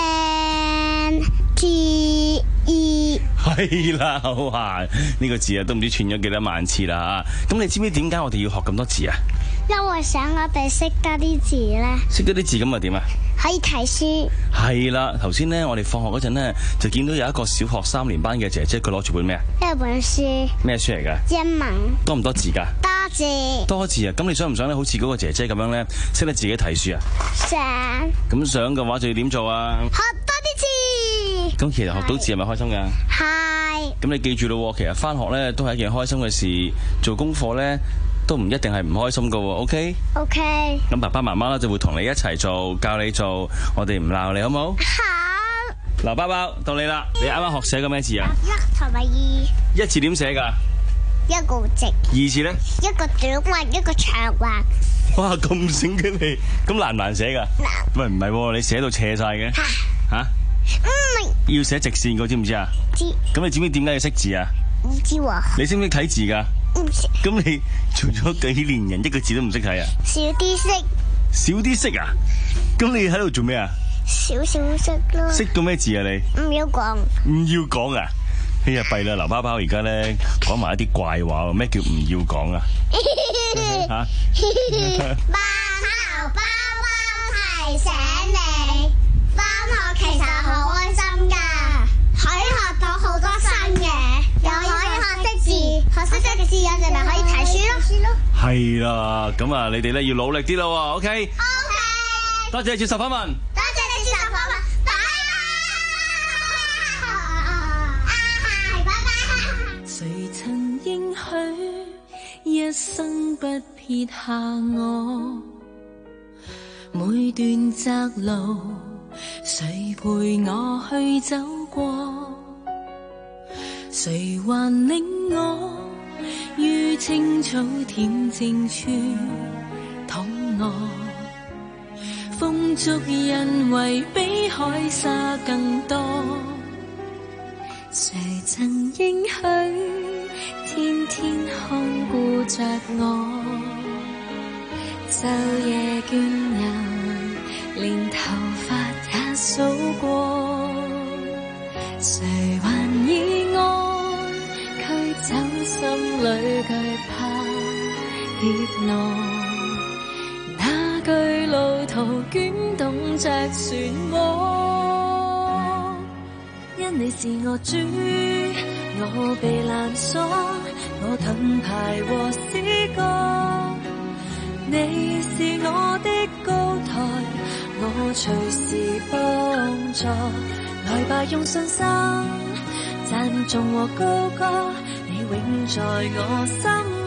N G E。係啦，好啊！呢個字啊都唔知串咗幾多萬次啦吓。咁你知唔知點解我哋要學咁多字啊？因為想我哋識得啲字咧，識得啲字咁啊點啊？可以睇書。係啦，頭先咧我哋放學嗰陣咧就見到有一個小學三年班嘅姐姐，佢攞住本咩啊？一本書。咩書嚟噶？英文。多唔多字噶？多字。多字啊！咁你想唔想咧好似嗰個姐姐咁樣咧識得自己睇書啊？想。咁想嘅話就要點做啊？學多啲字。咁其實學到字係咪開心噶？係。咁你記住咯，其實翻學咧都係一件開心嘅事，做功課咧都唔一定係唔開心噶 ，OK？OK。Okay? Okay. 咁爸爸媽媽咧就會同你一齊做，教你做，我哋唔鬧你，好冇？好。嗱，包包到你啦，你啱啱學寫個咩字啊？一同埋二。一字點寫噶？一個直。二字咧？一個短橫，一個長橫。哇，咁醒嘅你，咁難唔難寫噶？難。喂，唔係，你寫到斜晒嘅。吓。吓？嗯。要寫直線嘅，知唔知啊？知。咁你知唔知點解要識字啊？唔知喎。你識唔識睇字噶？咁你做咗幾年人，一個字都唔識睇啊？少啲識。少啲識啊？咁你喺度做咩啊？少少識咯。識到咩字啊你？唔要講。唔要講啊？哎呀弊啦，劉包包而家咧講埋一啲怪話喎，咩叫唔要講啊？吓？饅頭包包提醒你，返學其實好開心噶，可以學到好多新嘢，又可以學識字，學係啦，咁啊，你哋咧要努力啲咯 ，OK？OK， OK 多謝你接受訪問， 多謝你接受訪問，拜拜，拜拜。 誰曾應許一生不撇下我？每段窄路，誰陪我去走過？誰還令我於青草恬靜處躺臥？風足因為比海沙更多。誰曾應許天天看顧着我？晝夜倦遊，連頭髮也數過。誰還以愛驅走心裏懼怕跌落？那句路途捲動着漩渦。因你是我主，我被攔鎖，我盾牌和詩歌。你是我的高台，我隨時幫助。來吧，用信心讚頌和高歌，你永在我心。